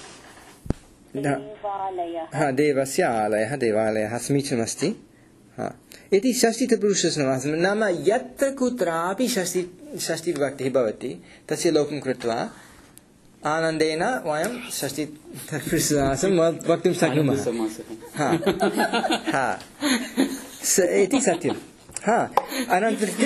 देवस्य आलयः, देवालयः समीचीनमस्ति। हा, इति षष्ठीतत्पुरुषसमासः। नाम यत्र कुत्रापि षष्ठी विभक्तिः भवति तस्य लोपं कृत्वा आनन्देन वयं षष्ठीतत्पुरुषसमासं वक्तुं शक्नुमः। हा, इति सत्यं। हा, अनन्तरं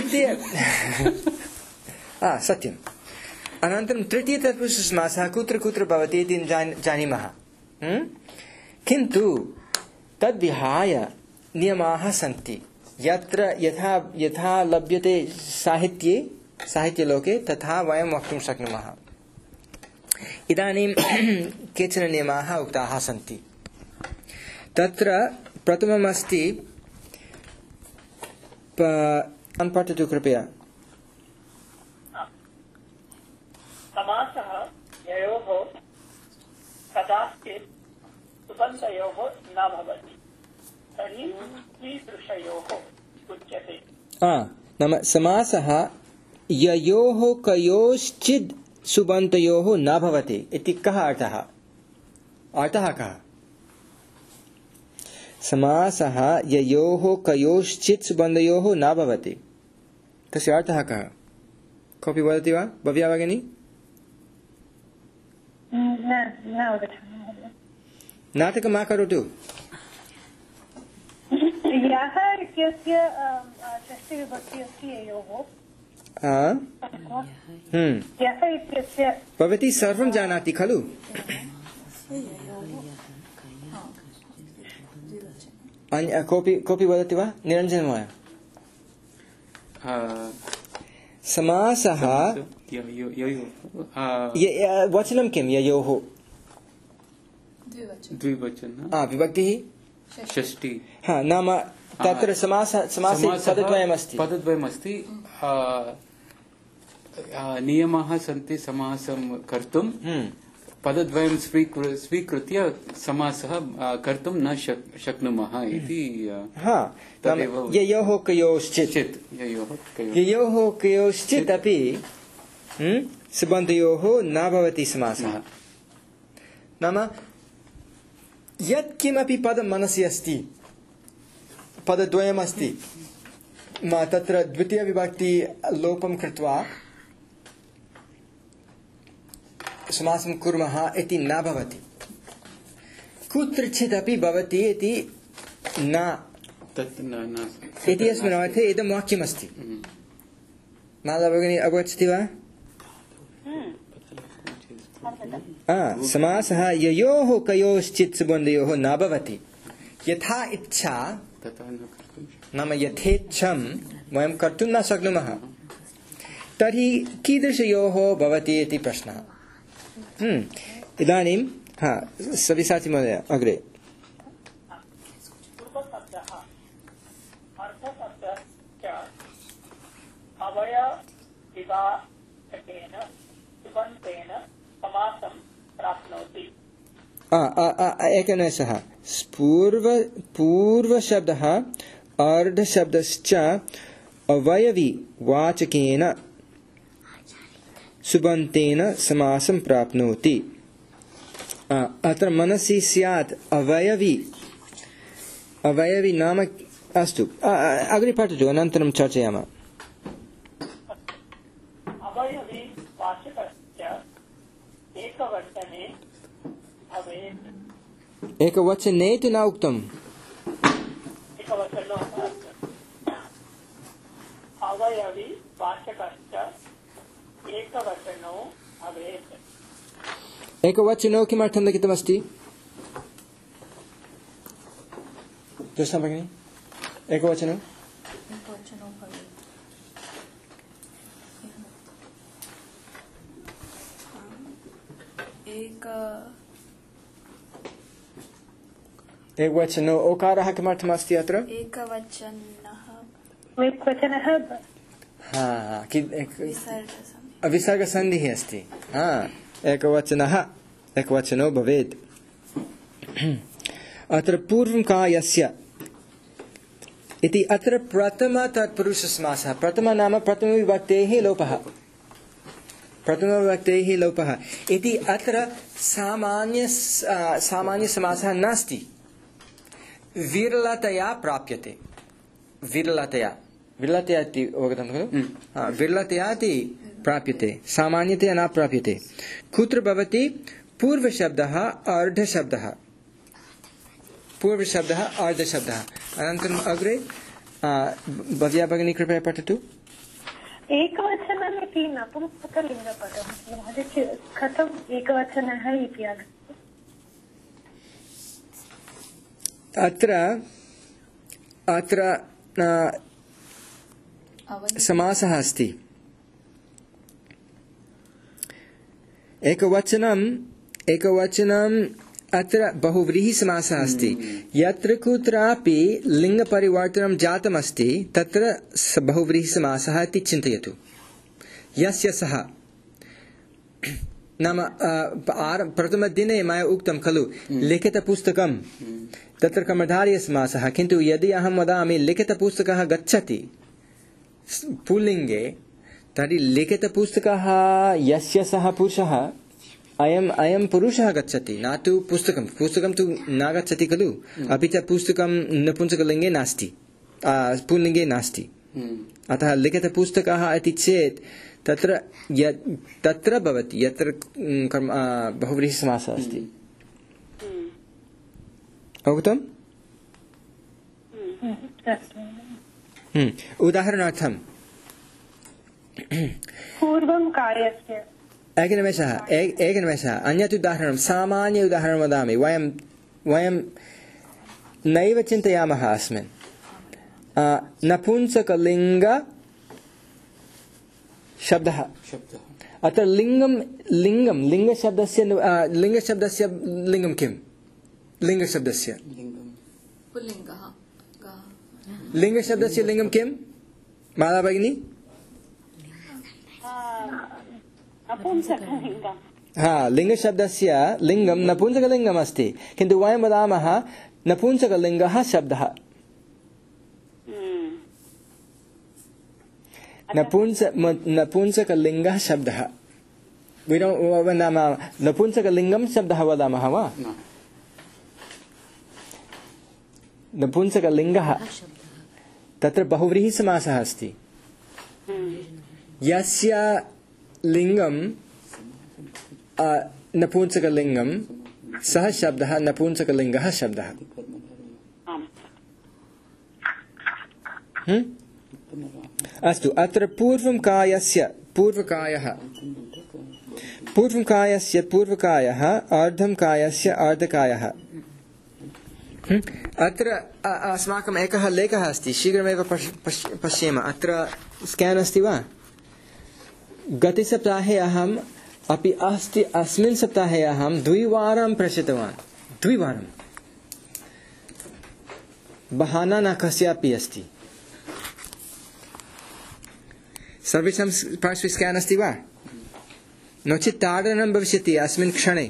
सत्यम्। अनन्तरं तृतीयतत्पुरुषसमासः कुत्र कुत्र भवति इति जानीमः। किन्तु तद्विहाय नियमाः सन्ति। यत्र यथा लभ्यते साहित्यलोके तथा वयं वक्तुं शक्नुमः। इदानीं केचन नियमाः उक्ताः सन्ति। तत्र प्रथमम् अस्ति, पठतु कृपया। समासः ययोः कदाचित् सुबन्तयोः न भवति, तर्हि स्त्रीपुरुषयोः उच्यते। नाम समासः ययोः कयोश्चिद् सुबन्तयोः न भवति इति कः अर्थः? अर्थः कः? समासः ययोः कयोश्चित् सुबन्तयोः न भवति, तस्य अर्थः कः? कोऽपि वदति वा भव्या भगिनी? नाटकं मा करोतु। यः इत्यस्य षष्ठीविभक्तिः अस्ति ययोः। यः इत्यस्य भवती सर्वं जानाति खलु? कोऽपि वदति वा? निरञ्जन महोदय। समासः वचनं किं? ययोः द्विवचन। विभक्तिः षष्ठी। हा, नाम तत्र समासे पदद्वयमस्ति। नियमाः सन्ति समासं कर्तुं। पदद्वयं स्वीकृत्य समासः कर्तुं न शक्नुमः इति। ययोः कयोश्चित्, ययोः कयोश्चित् अपि सुबन्तयोः न भवति समासः। नाम यत्किमपि पदं मनसि अस्ति, पदद्वयमस्ति, तत्र द्वितीयविभक्ति लोपं कृत्वा समासं कुर्मः इति न भवति। कुत्रचिदपि भवति इति न इति अस्मिन् अर्थे इदं वाक्यमस्ति। माला भगिनी अवगच्छति वा? समासः ययोः कयोश्चित् सुबन्तयोः न भवति। यथा इच्छा नाम यथेच्छं वयं कर्तुं न शक्नुमः, तर्हि कीदृशयोः भवति इति प्रश्नः। इदानीं सविसाचि महोदय अग्रे। पूर्वशब्दः अर्थशब्दः च अवयविभाषकेन सुबन्तेन समासं प्राप्नोति। एकनिमेषः। पूर्वशब्दः अर्धशब्दश्च अवयविवाचकेन सुबन्तेन समासं प्राप्नोति। अत्र मनसि स्यात् अवयवी नाम अस्तु अग्रे पठतु अनन्तरं चर्चयामः। अवयविवाचकस्य एकवचने भवेत्। एकवचने तु न उक्तम्। अवयविवाचकस्य एकवचनो भवेत्। एकवचनो किमर्थं लिखितमस्ति? कृष्ण भगिनी, एकवचनो एकवचनो ओकारः किमर्थमस्ति अत्र? विसर्गसन्धिः अस्ति। एकवचनो भवेत्। अत्र पूर्वं कायस्य इति अत्र प्रथम तत्पुरुषसमासः। प्रथम नाम प्रथमविभक्तेः लोपः। प्रथमविभक्तेः लोपः इति अत्र सामान्यसमासः नास्ति। विरलतया प्राप्यते। विरलतया इति अवगतं खलु? विरलतया इति प्राप्यते, सामान्यतया न प्राप्यते। कुत्र भवति? पूर्वशब्दः अर्धशब्दः। पूर्वशब्दः अर्धशब्दः। अनन्तरम् अग्रे भव्या भगिनी कृपया पठतु। एकवचनम् इति नपुंसकलिङ्गपदं कथम् एकवचनः इति आगच्छति? अत्र समासः अस्ति। एकवचनम् अत्र बहुव्रीहि समासः अस्ति। यत्र कुत्रापि लिङ्गपरिवर्तनं जातमस्ति तत्र बहुव्रीहि समासः इति चिन्तयतु। यस्य सः नाम प्रथमदिने मया उक्तं खलु लिखितपुस्तकं तत्र कर्मधारयसमासः। किन्तु यदि अहं वदामि लिखितपुस्तकः गच्छति पुल्लिङ्गे तर्हि लिखितपुस्तकः यस्य सः पुरुषः अयं पुरुषः गच्छति, न तु पुस्तकं। पुस्तकं तु न गच्छति खलु। अपि च पुस्तकं नपुंसकलिङ्गे नास्ति, पुल्लिङ्गे नास्ति। अतः लिखितपुस्तकः इति चेत् तत्र भवति यत्र बहुव्रीहि समासः अस्ति। अवगतम्? उदाहरणार्थं पूर्वं कार्यस्य एकनिमेषः अन्यत् उदाहरणं, सामान्य उदाहरणं वदामि। वयं नैव चिन्तयामः अस्मिन् नपुंसकलिङ्ग शब्दः। अत्र लिङ्गशब्दस्य लिङ्गं किम्? लिङ्गशब्दस्य लिङ्गं किम्? माला भगिनी? लिङ्गशब्दस्य लिङ्गं नपुंसकलिङ्गम् अस्ति, किन्तु वयं वदामः नपुंसकलिङ्गः शब्दः। नपुंसकलिङ्गः शब्दः। नपुंसकलिङ्गं शब्दः वदामः वा? नपुंसकलिङ्गः तत्र बहुव्रीहि समासः अस्ति। यस्य लिङ्गं नपुंसकलिङ्गं सः शब्दः नपुंसकलिङ्गः शब्दः। अस्तु, अत्र पूर्वं कायस्य पूर्वकायः अर्धं कायस्य अर्धकायः। अत्र अस्माकम् एकः लेखः अस्ति, शीघ्रमेव पश्येम। अत्र स्केन् अस्ति वा? गतसप्ताहे अहं अपि अस्ति। अस्मिन् सप्ताहे अहं 2 वारं प्रेषितवान्, 2 वारं। बहाना न कस्यापि अस्ति। सर्वेषां पार्श्वे स्कैन् अस्ति वा? नो चेत् ताडनं भविष्यति अस्मिन् क्षणे।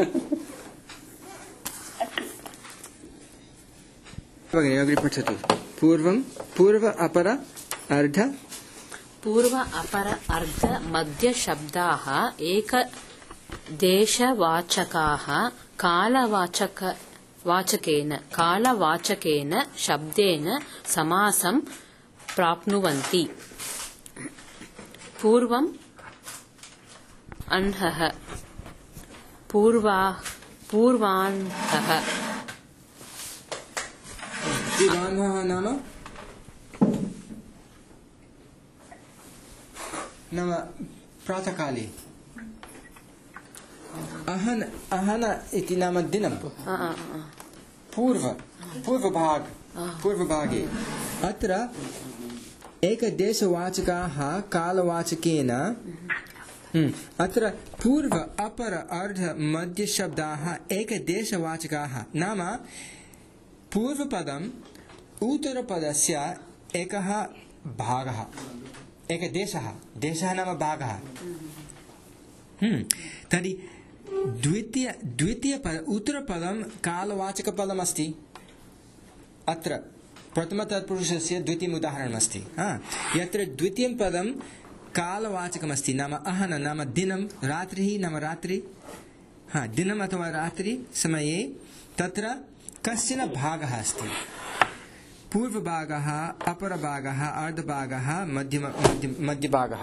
भगिनी अग्रे पठतु। पूर्व अपर अर्ध पूर्व अपर अर्ध मध्य शब्दाः एकदेशवाचकाः कालवाचकेन शब्देन समासं प्राप्नुवन्ति। पूर्वम् अह्नः, पूर्वाह्नः। नाम प्रातःकाले। अहन इति नाम दिनं। पूर्वभागे। अत्र एकदेशवाचकाः कालवाचकेन। अत्र पूर्व अपर अर्ध मध्य शब्दाः एकदेशवाचकाः। नाम पूर्वपदम् उत्तरपदस्य एकः भागः, एकदेशः। देशः नाम भागः। तर्हि द्वितीयपद उत्तरपदं कालवाचकपदमस्ति। अत्र प्रथमतत्पुरुषस्य द्वितीयम् उदाहरणमस्ति। यत्र द्वितीयं पदं कालवाचकमस्ति। नाम अहन नाम दिनं, रात्रिः नाम रात्रि। दिनम् अथवा रात्रि समये तत्र कश्चन भागः अस्ति। पूर्वभागः, अपरभागः, अर्धभागः, मध्यभागः।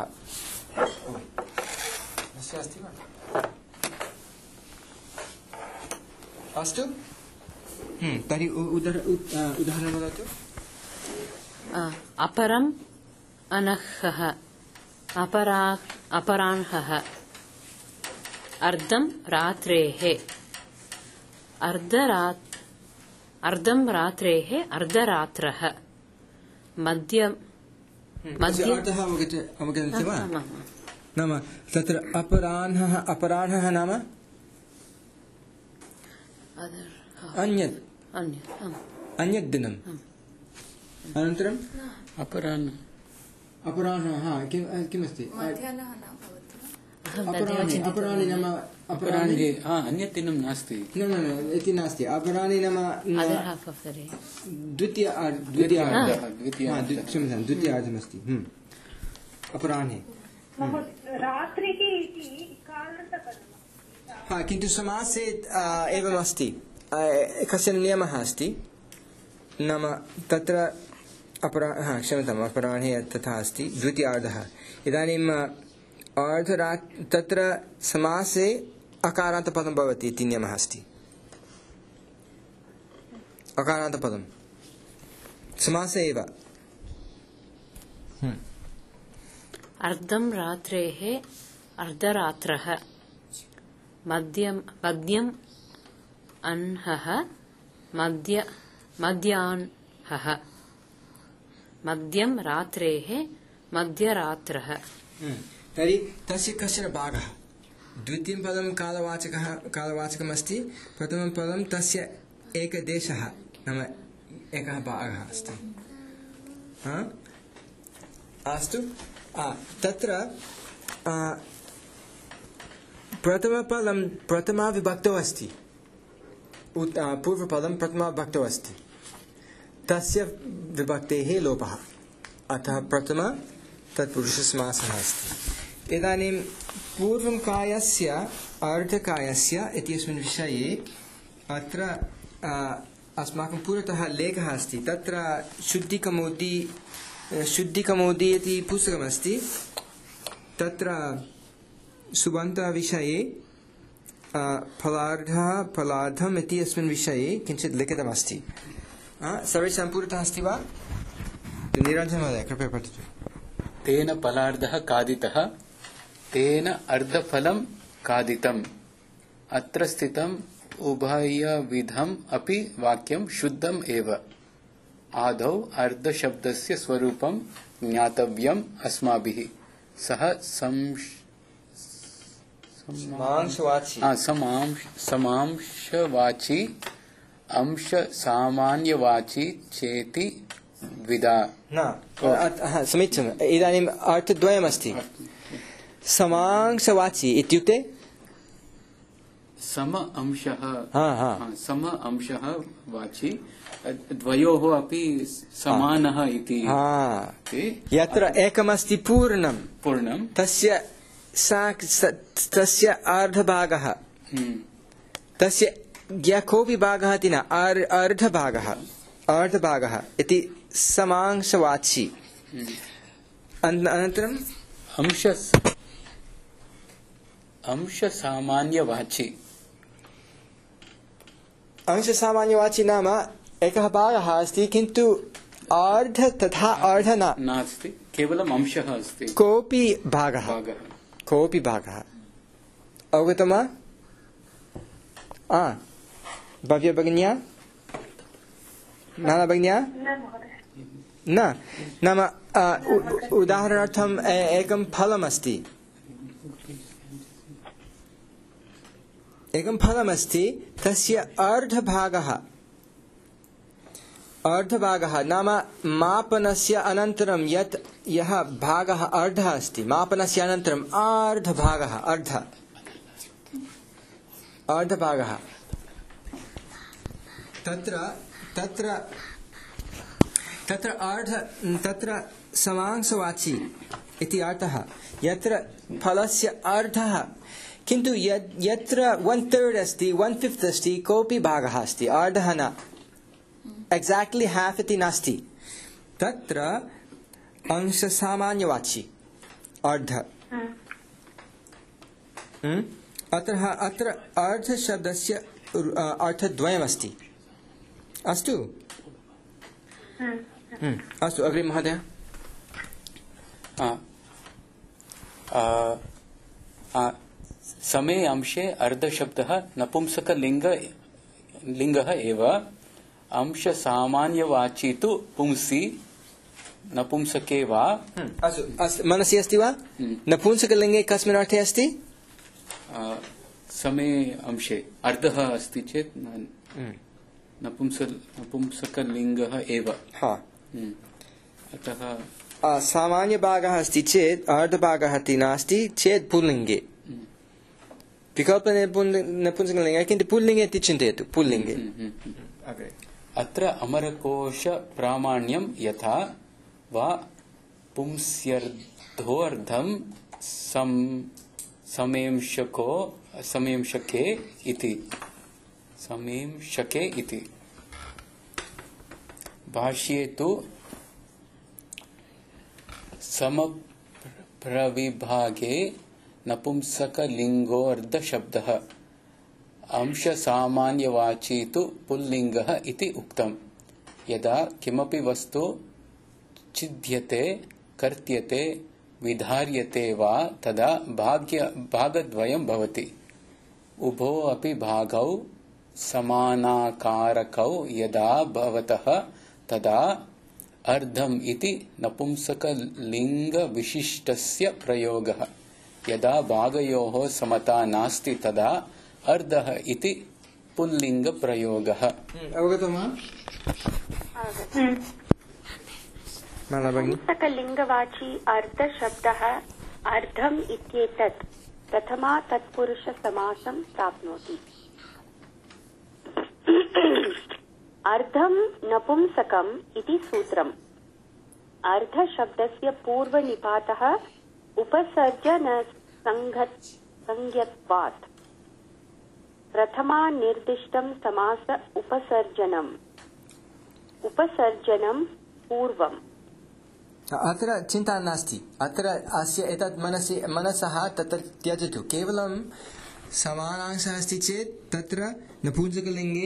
अस्तु, तर्हि उदाहरणं वदतु। अपरम् अनह्हः, अपराह्नः। अर्धं रात्रेः, अर्धं रात्रेः, अर्धरात्रः। अवगच्छति वा? नाम तत्र अपराह्नः नाम अन्यत् दिनम्। अनन्तरम् अपराह्नः किमस्ति? अपराह्ने नाम अपराह्ने अन्यत् दिनं नास्ति। न इति नास्ति। अपराह्ने नाम द्वितीयार्धमस्ति। अपराह्ने रात्रिः इति कालान्तपदम्। किन्तु समासे एवमस्ति। कश्चन नियमः अस्ति। नाम तत्र क्षम्यताम्, अपराह्ने तथा अस्ति। द्वितीयार्धः। इदानीम् तत्र समासे अकारान्तपदं भवति इति नियमः अस्ति। अकारान्तपदं समासे एव। अर्धं रात्रेः, अर्धरात्रः। मध्यम् अह्नः, मध्याह्नः। मध्यं रात्रेः, मध्यरात्रः। तर्हि तस्य कश्चन भागः। द्वितीयं पदं कालवाचकमस्ति। प्रथमं पदं तस्य एकदेशः नाम एकः भागः अस्ति। अस्तु, तत्र प्रथमपदं प्रथमाविभक्तौ अस्ति। पूर्वपदं प्रथमाविभक्तौ अस्ति। तस्य विभक्तेः लोपः। अतः प्रथम तत्पुरुषसमासः अस्ति। इदानीं पूर्वं कायस्य अर्धकायस्य इत्यस्मिन् विषये अत्र अस्माकं पुरतः लेखः अस्ति। तत्र शुद्धिकौमुदी इति पुस्तकमस्ति। तत्र सुबन्तविषये फलार्धम् इति अस्मिन् विषये किञ्चित् लिखितमस्ति। सर्वेषां पुरतः अस्ति वा? निरञ्जन महोदय, कृपया पठतु। तेन फलार्धः खादितः, तेन अर्धफलं खादितम्। अत्र स्थितम् उभयविधम् अपि वाक्यं शुद्धम् एव। आदौ अर्धशब्दस्य स्वरूपं ज्ञातव्यम् अस्माभिः। सः समांशवाची समांशवाची अंश सामान्यवाची चेति द्विधा न समीचीनम् इदानीम् अर्थद्वयमस्ति समांशवाची इत्युक्ते सम अंशः वाची द्वयोः अपि समानः इति यत्र एकमस्ति पूर्णं तस्य अर्धभागः तस्य यः कोऽपि भागः इति न अर्धभागः इति समांशवाची अनन्तरम् अंशसामान्यवाची नाम एकः भागः अस्ति किन्तु अर्ध तथा अर्ध नास्ति केवलम् अंशः अस्ति कोऽपि भागः अवगतं वा भव्य भगिन्या नाना भगिन्या न नाम उदाहरणार्थम् एकं फलमस्ति तस्य अर्धभागः नाम मापनस्य अनन्तरं यः भागः अर्धः अस्ति मापनस्य अनन्तरम् अर्धभागः तत्र समांशवाची इति अर्थः यत्र फलस्य अर्धः किन्तु यत्र 1/3 अस्ति 1/5 अस्ति कोऽपि भागः अस्ति अर्धः न एक्साक्ट्लि हाफ् इति नास्ति तत्र अंशसामान्यवाची अर्ध अत्र अर्धशब्दस्य अर्थद्वयमस्ति अस्तु अग्रे महोदय समे अंशे अर्धशब्दः नपुंसकलिङ्गः एव अंश सामान्यवाची तु पुंसि नपुंसके वा अस्तु मनसि अस्ति वा नपुंसकलिङ्गे कस्मिन् अर्थे अस्ति समे अंशे अर्धः अस्ति चेत् नपुंसकलिङ्गः एव अतः सामान्यभागः अस्ति चेत् अर्धभागः इति नास्ति चेत् पुल्लिङ्गे विकल्पनपुंसकलिङ्गे किन्तु पुल्लिङ्गे इति चिन्तयतु पुल्लिङ्गे अत्र अमरकोश प्रामाण्यं यथा वा पुंस्यर्धोऽर्धं समेंशके इति भाष्ये तु समप्रविभागे नपुंसकलिङ्गोऽर्धशब्दः अंश सामान्यवाची तु पुल्लिङ्गः इति उक्तम् यदा किमपि वस्तु छिद्यते कर्त्यते विधार्यते वा तदा भागद्वयं भवति उभौ अपि भागौ समानाकारकौ यदा भवतः तदा अर्धम् इति नपुंसकलिङ्गविशिष्टस्य प्रयोगः यदा भागयोः समता नास्ति तदा अर्धः इति पुल्लिङ्गप्रयोगः अवगतं वा नपुंसकलिङ्गवाची अर्धशब्दः अर्धम् इत्येतत् प्रथमा तत्पुरुषसमासं प्राप्नोति अर्धं नपुंसकम् इति सूत्रम् अर्धशब्दस्य पूर्वनिपातः उपसर्जनसंज्ञत्वात् प्रथमा निर्दिष्टं समास उपसर्जनं पूर्वम् अत्र चिन्ता नास्ति अत्र अस्य एतत् मनसः तत्र त्यजतु केवलं समानांशः अस्ति चेत् तत्र नपुंसकलिङ्गे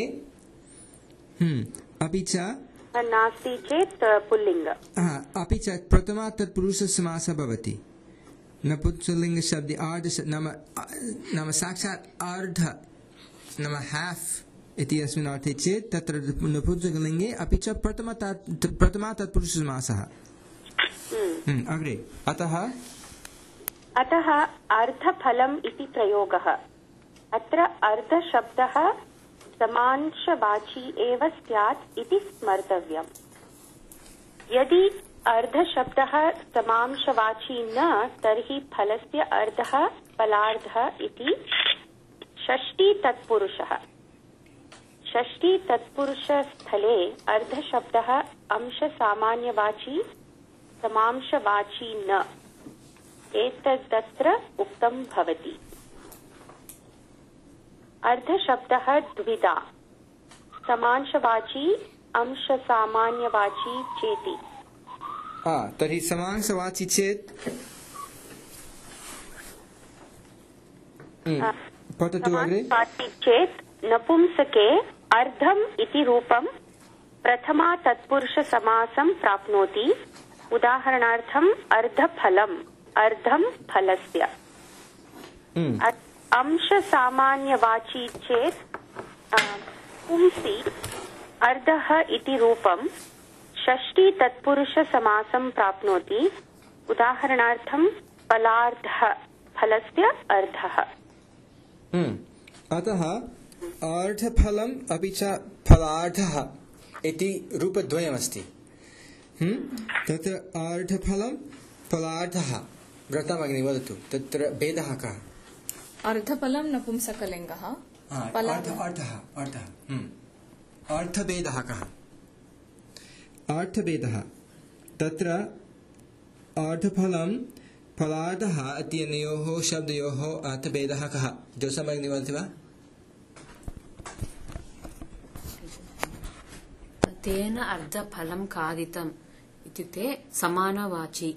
अपि च नास्ति चेत् पुल्लिङ्ग अपि च प्रथमा तत्पुरुषसमासः भवति नपुंसकलिङ्गशब्दे नाम साक्षात् अर्ध नाम हाफ् इति अस्मिन् अर्थे चेत् तत्र नपुंसकलिङ्गे अपि च प्रथमा तत्पुरुषसमासः अग्रे अतः अतः अर्धफलम् इति प्रयोगः। अत्र अर्धशब्दः समांशवाची एव स्यात् इति स्मर्तव्यम्। यदि अर्धशब्दः समांशवाची न तर्हि फलस्य अर्धः फलार्धः इति। षष्ठी तत्पुरुषः। षष्ठी तत्पुरुषस्थले अर्धशब्दः अंशसामान्यवाची समांशवाची न एतदत्र उक्तं भवति। अर्धशब्दः द्विधा समांशवाची अंशसामान्यवाची चेति। तर्हि समांशवाची चेत् पठतु अग्रे। समांशवाची चेत् नपुंसके अर्धम् इति रूपं प्रथमा तत्पुरुष समासं प्राप्नोति। उदाहरणार्थम् अर्धफलम् अर्धं फलस्य। अंश सामान्यवाची चेत् पुंसि अर्धः इति रूपं षष्ठी तत्पुरुष समासं प्राप्नोति। उदाहरणार्थं फलार्धः फलस्य अर्धः। अतः अर्धफलम् अपि च फलार्धः इति रूपद्वयमस्ति। तत्र अर्धफलं फलार्धः व्रता भगिनी वदतु तत्र भेदः कः? अर्धफलं नपुंसकलिङ्गः। अर्थभेदः कः? अर्थभेदः तत्र अर्धफलं फलार्धः इत्यनयोः शब्दयोः अर्थभेदः कः? जोसा भगिनी वदति वा? तेन अर्धफलं खादितम् इत्युक्ते समानवाची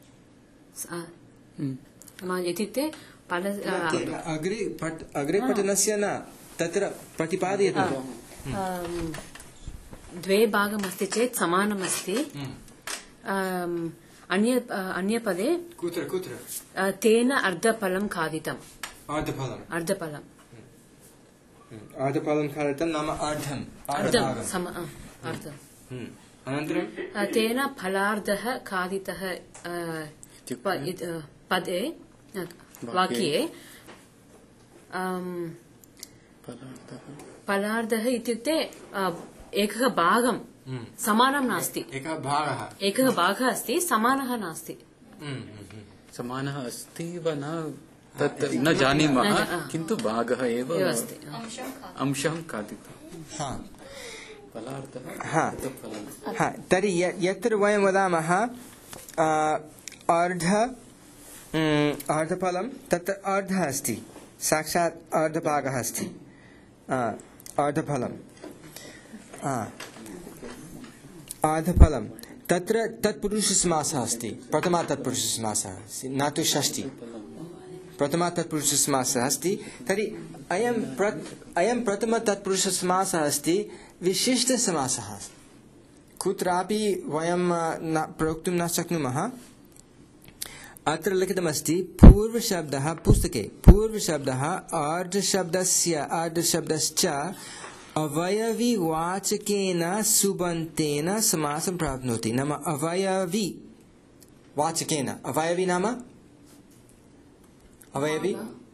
इत्युक्ते अग्रे पठनस्य न तत्र प्रतिपादयतु। द्वे भागमस्ति चेत् समानमस्ति। अन्यपदे कुत्र तेन अर्धफलं खादितम्। अर्धफलं खादितं नाम अर्धम्। अनन्तरं तेन फलार्धः खादितः पदे वाक्ये फलार्धः इत्युक्ते एकः भागं समानं नास्ति। एकः भागः अस्ति समानः नास्ति। समानः अस्ति वा न तत् न जानीमः किन्तु भागः एव अस्ति। अंशं खादितम्। तर्हि यत्र वयं वदामः अर्धफलं तत्र अर्धः अस्ति साक्षात् अर्धभागः अस्ति। अर्धफलं तत्र तत्पुरुषसमासः अस्ति। प्रथमा तत्पुरुषसमासः न तु षष्ठी। प्रथमा तत्पुरुषसमासः अस्ति। तर्हि अयं प्रथम तत्पुरुषसमासः अस्ति विशिष्टसमासः। कुत्रापि वयं प्रवक्तुं न शक्नुमः। अत्र लिखितमस्ति पूर्वशब्दः पुस्तके पूर्वशब्दः अर्धशब्दश्च अवयविवाचकेन सुबन्तेन समासं प्राप्नोति। नाम अवयविवाचकेन। अवयवी नाम अवयवी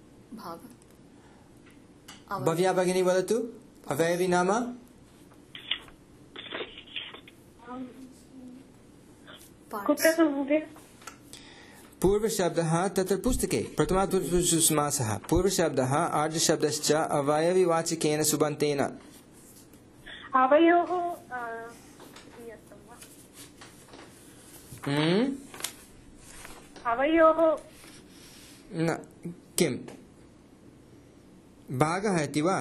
भव्या भगिनी वदतु। अवयवी नाम पूर्वशब्दः तत्र पुस्तके प्रथमातत्पुरुषसमासः। पूर्वशब्दः अर्धशब्दश्च अवयविवाचकेन सुबन्तेन। अवयोः न किं भागः इति वा?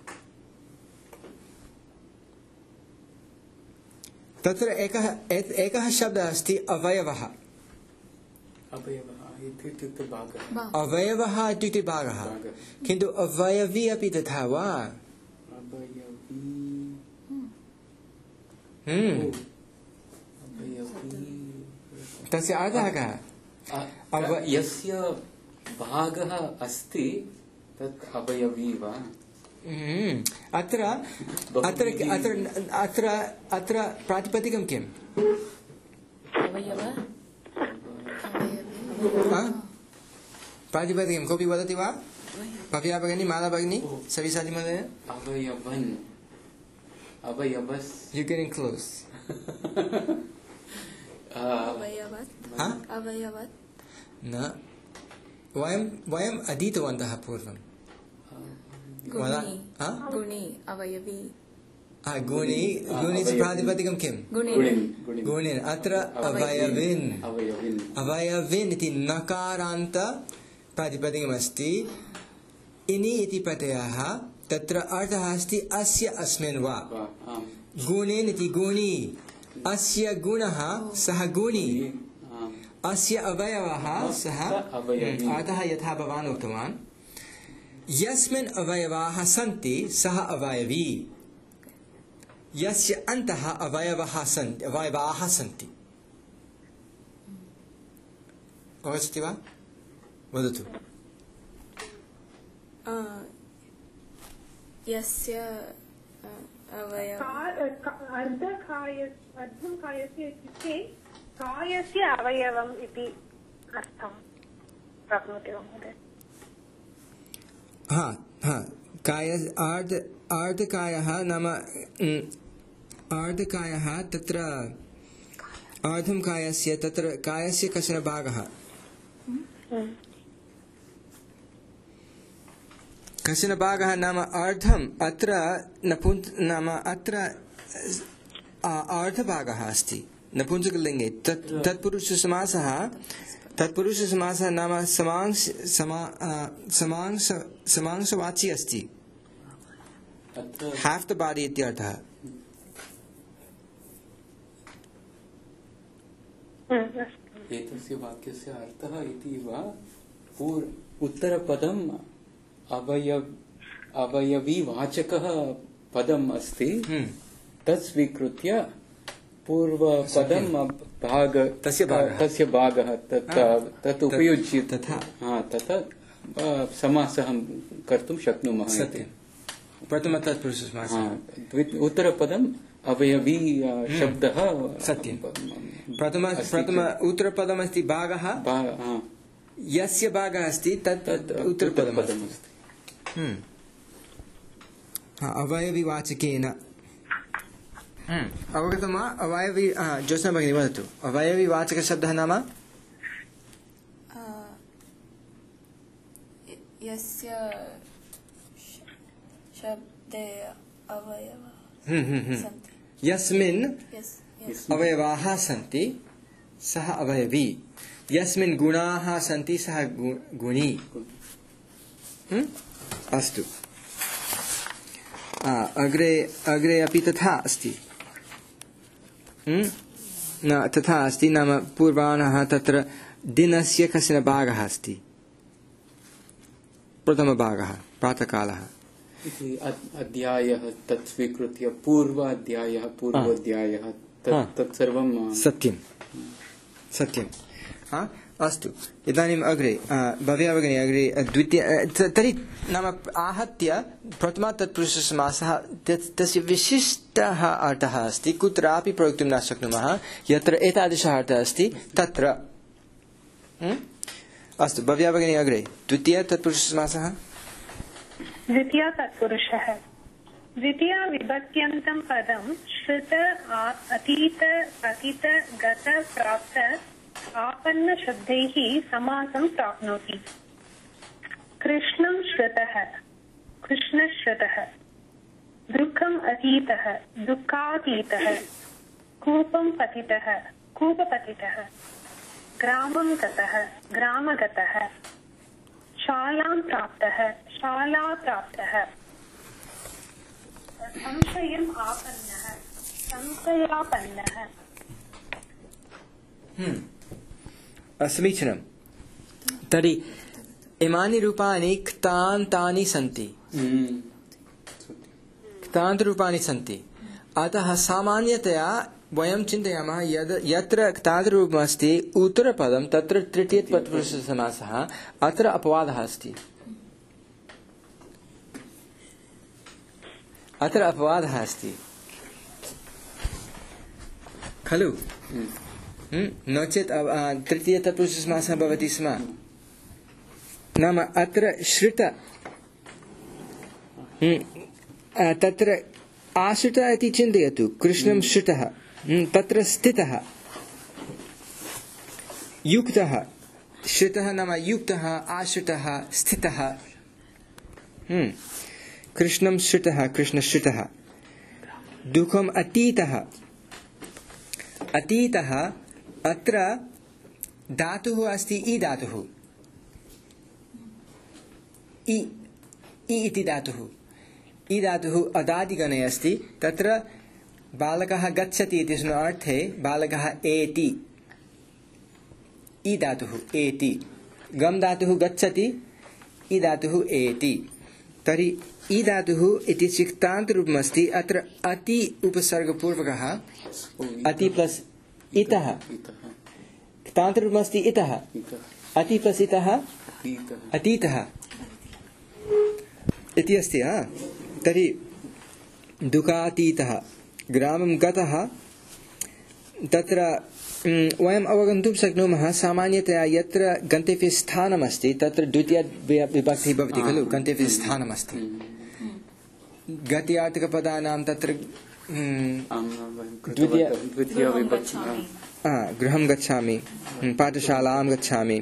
तत्र एकः शब्दः अस्ति अवयवः। अवयवः इत्युक्ते भागः। किन्तु अवयवी अपि तथा वा? तस्य अर्थः कः? यस्य भागः अस्ति तत् अवयवी वा? अत्र प्रातिपदिकं किम्? प्रातिपदिकं कोऽपि वदति वा? भव्या भगिनी, माला भगिनी, सविशाली महोदय? अवयवन्, अवयवस्. You're getting close. अवयवत् न वयम् अधीतवन्तः पूर्वं. गुणी अवयवी. गुणी प्रातिपदिकं किं? गुणिन्. अत्र अवयविन् इति नकारान्त प्रातिपदिकमस्ति. इनि इति प्रत्ययः, तत्र अर्थः अस्ति अस्य अस्मिन् वा. गुणिन् इति गुणी, अस्य गुणः सः गुणी, अस्य अवयवः सः अतः यथा भवान् उक्तवान् यस्मिन् अवयवाः सन्ति सः अवयवी, यस्य अन्तः अवयवाः सन्ति. अवगच्छति वा? वदतु. यस्य अर्धं कायस्य इत्युक्ते कायस्य अवयवम् इति अर्थं प्राप्नोति वा महोदय? अर्धकायः नाम अर्धकायः, तत्र अर्धं कायस्य, तत्र कायस्य कश्चन भागः, कश्चन भागः नाम अर्धम्. अत्र नाम अत्र अर्धभागः अस्ति नपुंसकलिङ्गे. तत्पुरुषसमासः नाम समांशवाची अस्ति. half the body इत्यर्थः. एतस्य वाक्यस्य अर्थः इति वा उत्तरपदम् अवयवीवाचकः पदम् अस्ति, तत् स्वीकृत्य पूर्वपदं तस्य भागः तत् उपयुज्य तथा समासः कर्तुं शक्नुमः. प्रथम तत्पुरुषसमासः. उत्तरपदम् अवयवी शब्दः सत्यं. प्रथम उत्तरपदमस्ति भागः, यस्य भागः अस्ति तत् उत्तरपदमस्ति. अवयविवाचकेन अवगतं वा? अवयवी ज्योत्स्ना भगिनी वदतु. अवयविवाचकशब्दः नाम यस्य शब्दे अवयवाः सन्ति, यस्मिन् अवयवाः सन्ति सः अवयवी, यस्मिन् गुणाः सन्ति सः गुणी. अस्तु. अग्रे अपि तथा अस्ति. तथा अस्ति नाम पूर्वाणः, तत्र दिनस्य कश्चन भागः अस्ति. प्रथमभागः प्रातःकालः. अध्यायः तत् स्वीकृत्य पूर्वाध्यायः पूर्वोध्यायः तत्सर्वं सत्यं. अस्तु. इदानीम् अग्रे भव्या भगिनी अग्रे द्वितीय. तर्हि नाम आहत्य प्रथमा तत्पुरुषसमासः, तस्य विशिष्टः अर्थः अस्ति, कुत्रापि प्रयोक्तुं न शक्नुमः. यत्र एतादृशः अर्थः अस्ति तत्र. अस्तु. भव्या भगिनी अग्रे द्वितीय तत्पुरुषसमासः. द्वितीय तत्पुरुषः. द्वितीय विभक्त्यन्तं पदं श्रुत, अतीत, पतित, गत, प्राप्त, आपन्न शब्दैः समासं प्राप्नोति. कृष्णं श्रुतः, कृष्णश्रुतः. दुःखम् अतीतः, दुःखातीतः. कूपं पतितः, कूपपतितः. ग्रामं गतः, ग्रामगतः. शालां प्राप्तः, शाला प्राप्तः. संशयम् आपन्नः, संशयापन्नः. समीचीनं. तर्हि इमानि रूपाणि क्तान्तानि सन्ति, क्तान्तरूपाणि सन्ति. अतः सामान्यतया वयं चिन्तयामः यत्र क्तान्तरूपमस्ति उत्तरपदं तत्र तृतीयतत्पुरुषसमासः. अत्र अपवादः अस्ति. अत्र अपवादः अस्ति खलु? नो चेत् तृतीयतत्पुरुषसमासः भवति स्म. नाम अत्र श्रुत तत्र आश्रित इति चिन्तयतु कृष्णं श्रुतः तत्र स्थितः युक्तः श्रुतः नाम युक्तः आश्रितः स्थितः कृष्णं श्रुतः कृष्णश्रुतः दुःखम् अतीतः अतीतः अत्र धातुः अस्ति इ धातुः इ इति धातुः इ धातुः अदादिगणे अस्ति तत्र बालकः गच्छति इति अर्थे बालकः एति इ धातुः एति गम धातुः गच्छति इ धातुः एति तर्हि इ धातुः इति सिक्तान्तरूपमस्ति अत्र अति उपसर्गपूर्वकः अति प्लस इतः क्तान्तरूपमस्ति इतः अति प्लस इतः अतीतः इति अस्ति तर्हि दुःखातीतः ग्रामं गतः तत्र वयम् अवगन्तुं शक्नुमः सामान्यतया यत्र गन्तव्यस्थानमस्ति तत्र द्वितीया विभक्तिः भवति खलु गन्तव्यस्थानमस्ति गत्यार्थकपदानां तत्र गृहं गच्छामि पाठशालां गच्छामि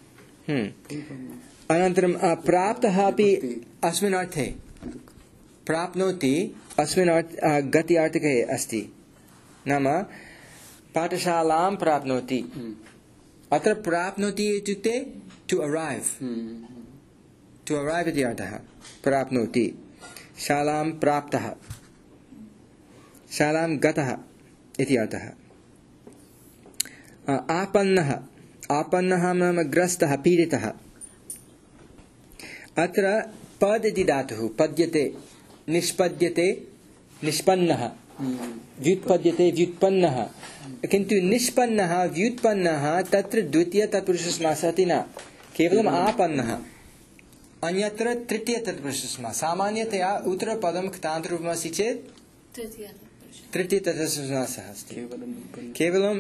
अनन्तरं प्राप्तः अपि अस्मिन् अर्थे प्राप्नोति अस्मिन् गत्यार्थके अस्ति नाम पाठशालां प्राप्नोति अत्र प्राप्नोति इत्युक्ते टु अरैव् इति अर्थः प्राप्नोति शालां प्राप्तः शालां गतः इति अर्थः आपन्नः नाम ग्रस्तः पीडितः अत्र पद इति धातुः पद्यते निष्पद्यते निष्पन्नः व्युत्पद्यते व्युत्पन्नः किन्तु निष्पन्नः व्युत्पन्नः तत्र द्वितीय तत्पुरुषसमासः इति न केवलम् आपन्नः अन्यत्र तृतीय तत्पुरुषसमासः सामान्यतया उत्तरपदं क्तान्तरूपमस्ति चेत् तृतीय तत्पुरुषसमासः अस्ति केवलम्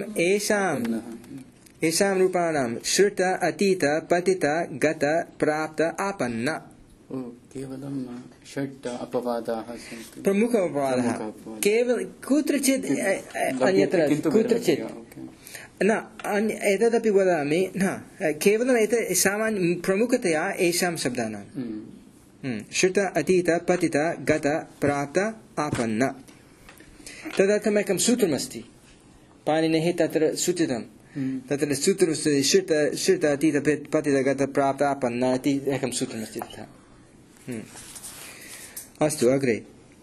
येषां रूपाणां श्रुत अतीत पतित गत प्राप्त आपन्न केवलं षट् अपवादाः सन्ति प्रमुख अपवादः केवल कुत्रचित् अन्यत्र कुत्रचित् न एतदपि वदामि न केवलम् एतत् सामान्य प्रमुखतया येषां शब्दानां श्रुत अतीत पतित गत प्राप्त आपन्न तदर्थम् एकं सूत्रमस्ति पाणिनेः तत्र सूचितं तत्र सूत्रमस्ति श्रुत अतीत पतित गत प्राप्त आपन्न इति एकं सूत्रमस्ति तथा अस्तु अग्रे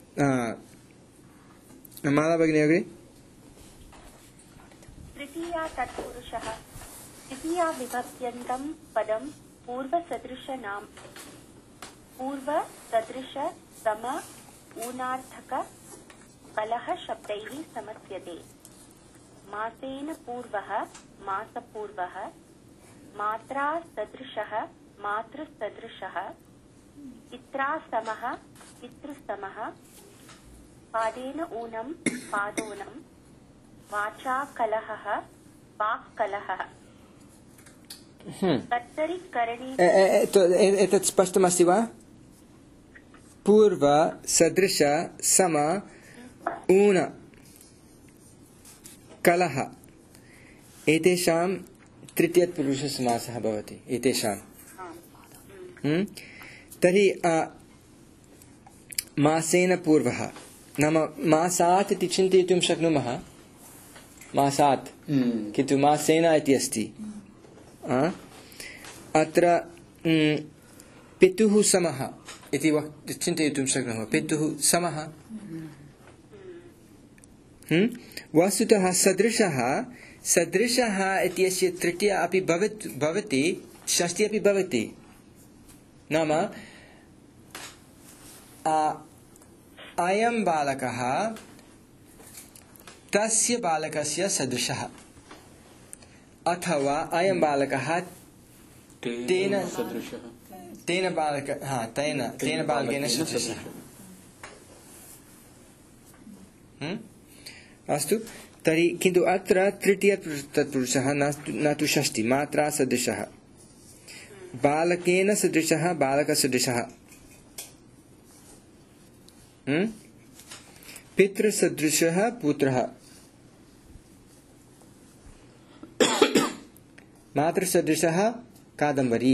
माला भगिनी अग्रे तृतीया तत्पुरुषः तृतीया विभक्त्यन्तं पदं पूर्वसदृश सम ऊनार्थक कलह शब्दैः समस्यते मासेन पूर्वः मासपूर्वः मात्रा सदृशः मातृसदृशः पित्रासमः पितृसमः पादेन ऊनं पादोनं वाचा कलहः वाक्कलहः कर्तरिकरणे एतत् स्पष्टमस्ति वा पूर्व सदृश सम ऊन कलह एतेषां तृतीयपुरुषसमासः भवति एतेषां तर्हि मासेन पूर्वः नाम मासात् इति चिन्तयितुं शक्नुमः मासात् किन्तु मासेन इति अस्ति अत्र पितुः समः इति चिन्तयितुं शक्नुमः पितुः समः वस्तुतः सदृशः इत्यस्य तृतीया अपि भवति षष्ठी अपि भवति नाम अयं बालकः तस्य बालकस्य सदृशः अथवा अयं बालकः तेन बालकेन सदृशः अस्तु तर्हि किन्तु अत्र तृतीय तत्पुरुषः न तु षष्ठी मात्रा सदृशः बालकेन सदृशः बालकसदृशः पितृसदृशः पुत्रः मातृसदृशः कादम्बरी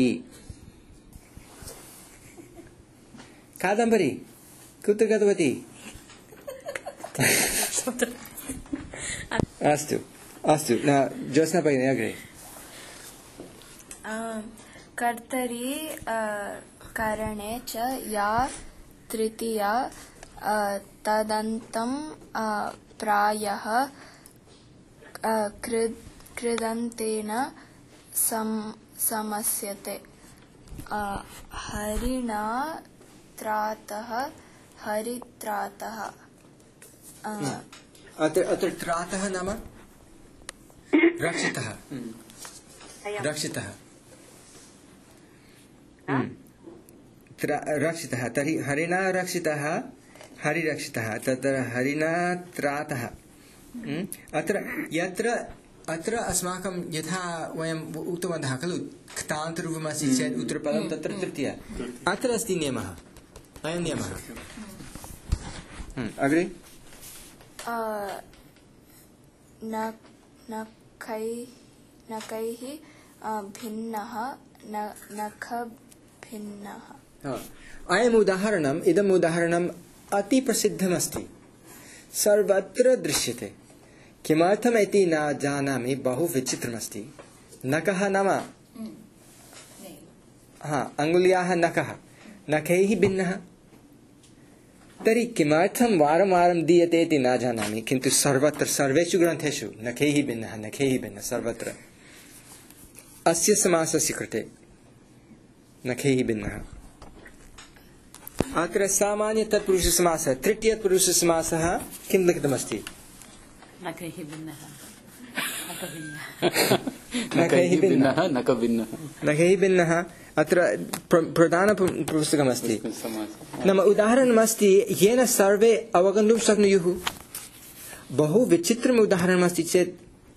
कादम्बरी कुत्र गतवती अस्तु अस्तु ज्योत्स्ना भगिनी अग्रे कर्तरि करणे च या तृतीया तदन्तं प्रायः कृदन्तेन समस्यते हरिणा त्रातः हरित्रातः अत्र त्रातः नाम रक्षितः रक्षितः रक्षितः तर्हि हरिणा रक्षितः हरिरक्षितः तत्र हरिणा त्रातः अत्र यत्र अत्र अस्माकं यथा वयम् उक्तवन्तः खलु क्तान्तरूपमस्ति चेत् उत्तरपदं तत्र तृतीया अत्र अस्ति नियमः अयं नियमः अग्रे नखैः भिन्नः नखभिन्नः अयम् उदाहरणम् इदम् उदाहरणम् अति प्रसिद्धमस्ति सर्वत्र दृश्यते किमर्थम् इति न जानामि बहु विचित्रमस्ति नखः नाम अङ्गुल्याः नखः नखैः भिन्नः तर्हि किमर्थं वारं वारं दीयते इति न जानामि किन्तु सर्वत्र सर्वेषु ग्रन्थेषु नखैः भिन्नः सर्वत्र अस्य समासस्य कृते नखैः भिन्नः अत्र सामान्य तत्पुरुषसमासः तृतीयपुरुषसमासः किं लिखितमस्ति नखैः भिन्नः नखैः भिन्नः अत्र प्रधानपुस्तकमस्ति नाम उदाहरणमस्ति येन सर्वे अवगन्तुं शक्नुयुः बहु विचित्रम् उदाहरणमस्ति चेत्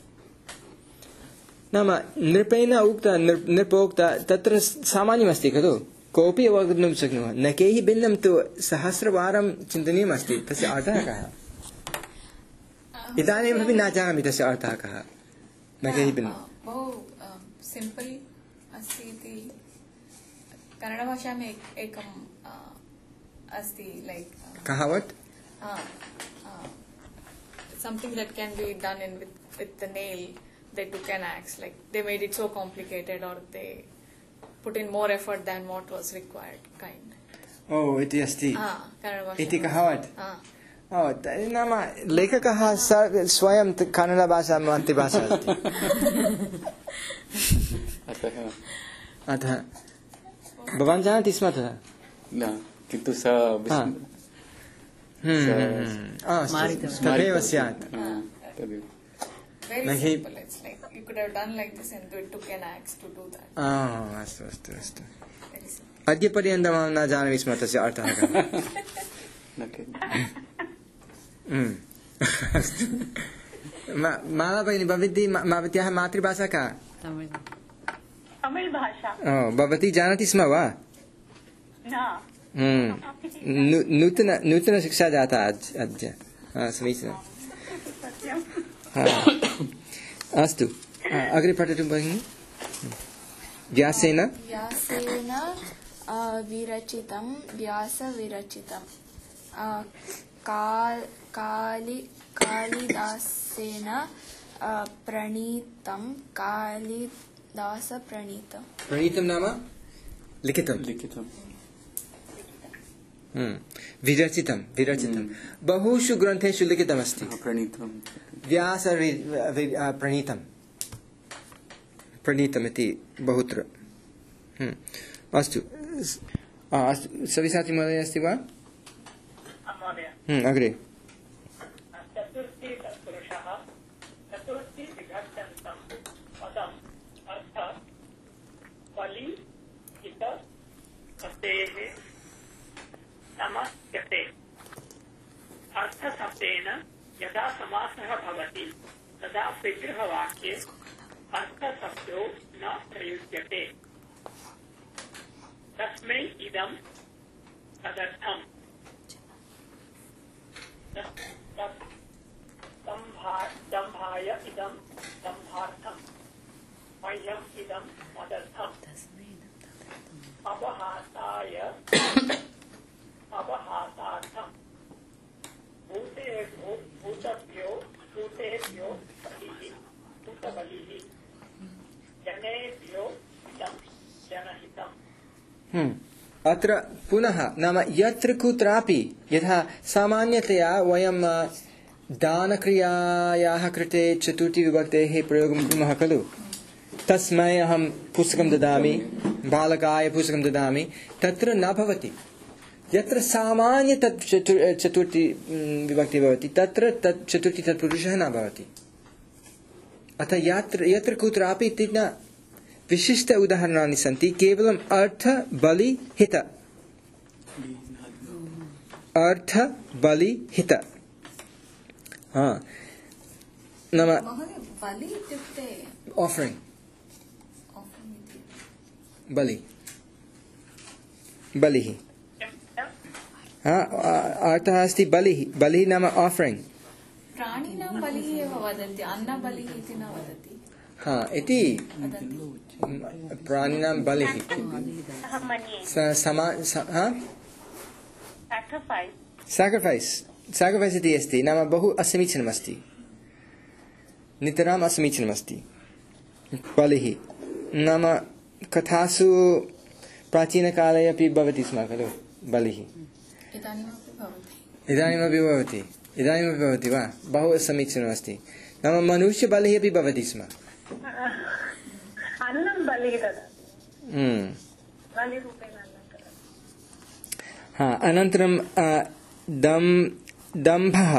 नाम नृपेण उक्त नृपोक्त तत्र सामान्यमस्ति खलु कोऽपि अवगन्तुं शक्नुमः नखैः भिन्नं तु सहस्रवारं चिन्तनीयमस्ति तस्य अर्थः कः इदानीमपि न जानामि तस्य अर्थः कः नखैः भिन्नं बहु सिम्पल् अस्ति इति कन्नडभाषायाम् एकम् अस्ति लैक् कः वट् something that can be done with the nail. They took an axe, like they made it so complicated, or they put in more effort than what was required, kind. Oh, इति अस्ति इति कः वट् नाम लेखकः स्वयं कन्नडभाषा मातृभाषा अस्ति अतः भवान् जानाति स्म तथा न किन्तु तदेव स्यात् Very simple. It's like you could have done like this and it took an axe to do that. अस्तु अस्तु अस्तु अद्य पर्यन्तं न जानामि स्म तस्य अर्थः माला भगिनी भवत्याः मातृभाषा का तमिळ् भाषा भवती जानाति स्म वा नूतन शिक्षा जाता अद्य समीचीनम् अस्तु अग्रे पठतु भगिनी व्यासेन विरचितं व्यासविरचितं कालिदासेन प्रणीतं प्रणीतं नाम लिखितं विरचितं बहुषु ग्रन्थेषु लिखितमस्ति व्यास प्रणीतमिति बहुत्र अस्तु सविसाचि महोदय अस्ति वा अग्रे चतुर्थी तत्पुरुषः चतुर्थी विभक्त्यन्तं पदम् अर्थ बलि हित शब्देः नमस्यते अर्थशब्देन यदा समासः भवति तदा विग्रहवाक्ये अर्थशब्दो न प्रयुज्यते तस्मै इदं तदर्थम् दम्भाय इदं दम्भार्थम् मह्यम् इदं मदर्थम् अपहासाय अपहासार्थम् भूतेभ्यो भूतबलिः जनेभ्यो इदं जनहितम्। अत्र पुनः नाम यत्र कुत्रापि यथा सामान्यतया वयं दानक्रियायाः कृते चतुर्थी विभक्तेः प्रयोगं कुर्मः खलु। तस्मै अहं पुस्तकं ददामि, बालकाय पुस्तकं ददामि, तत्र न भवति। यत्र सामान्य तत् चतुर्थी विभक्ति भवति तत्र तत् चतुर्थी तत्पुरुषः न भवति। अतः यत्र कुत्रापि इति न विशिष्ट उदाहरणानि सन्ति। केवलम् अर्थ बलि हित, अर्थ बलि हित। नाम बलि इत्युक्ते ऑफरिंग, बलि बलिः। अर्थः अस्ति बलिः, बलिः नाम ऑफरिंग। प्राणिनां बलिः एव वदन्ति, अन्नबलिः इति न वदति। इति प्राणिनां बलिः sacrifice इति अस्ति। नाम बहु असमीचीनमस्ति, नितराम् असमीचीनमस्ति। बलिः नाम कथासु प्राचीनकाले अपि भवति स्म खलु बलिः। इदानीमपि भवति वा? बहु समीचीनमस्ति। नाम मनुष्यबलिः अपि भवति स्म। अन्नं बलिः बलिरूपेण अनन्तरं दम्भः।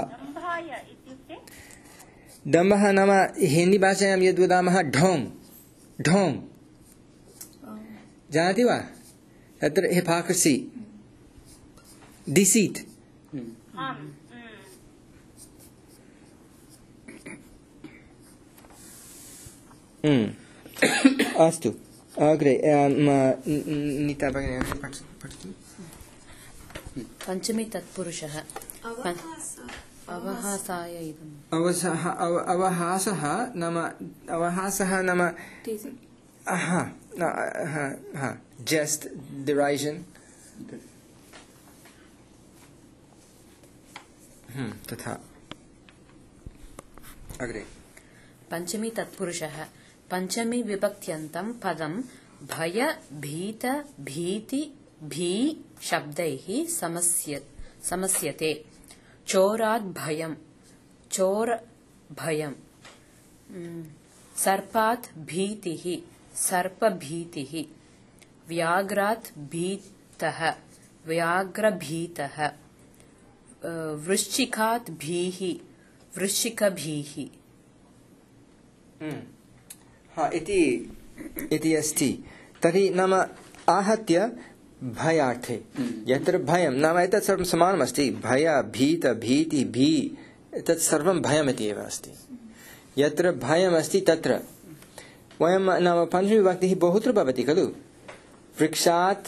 दम्भः नाम हिन्दी भाषायां यद् वदामः ढोंग, जानाति वा? तत्र हिपोक्रेसी, डिसीट। अस्तु, अग्रे नीता भगिनी पठतु। पंचमी तत्पुरुषः अवहासाय इदम्। अवहासः नाम just derision। तथा अग्रे पंचमी तत्पुरुषः पंचमी विभक्त्यन्तं पदं भय भीत भीति भी शब्दैः समस्यते। चोरात् भयं, चोर भयं। सर्पात् भीतिः, सर्प भीतिः। व्याघ्रात् भीतः, व्याघ्र भीतः। वृश्चिकात् भीः, वृश्चिक भीः। इति अस्ति। तर्हि नाम आहत्य भयार्थे यत्र भयं नाम एतत् सर्वं समानमस्ति। भय भीत भीति भी एतत् सर्वं भयमिति एव अस्ति। यत्र भयमस्ति तत्र वयं नाम पञ्चमीविभक्तिः बहुत्र भवति खलु। वृक्षात्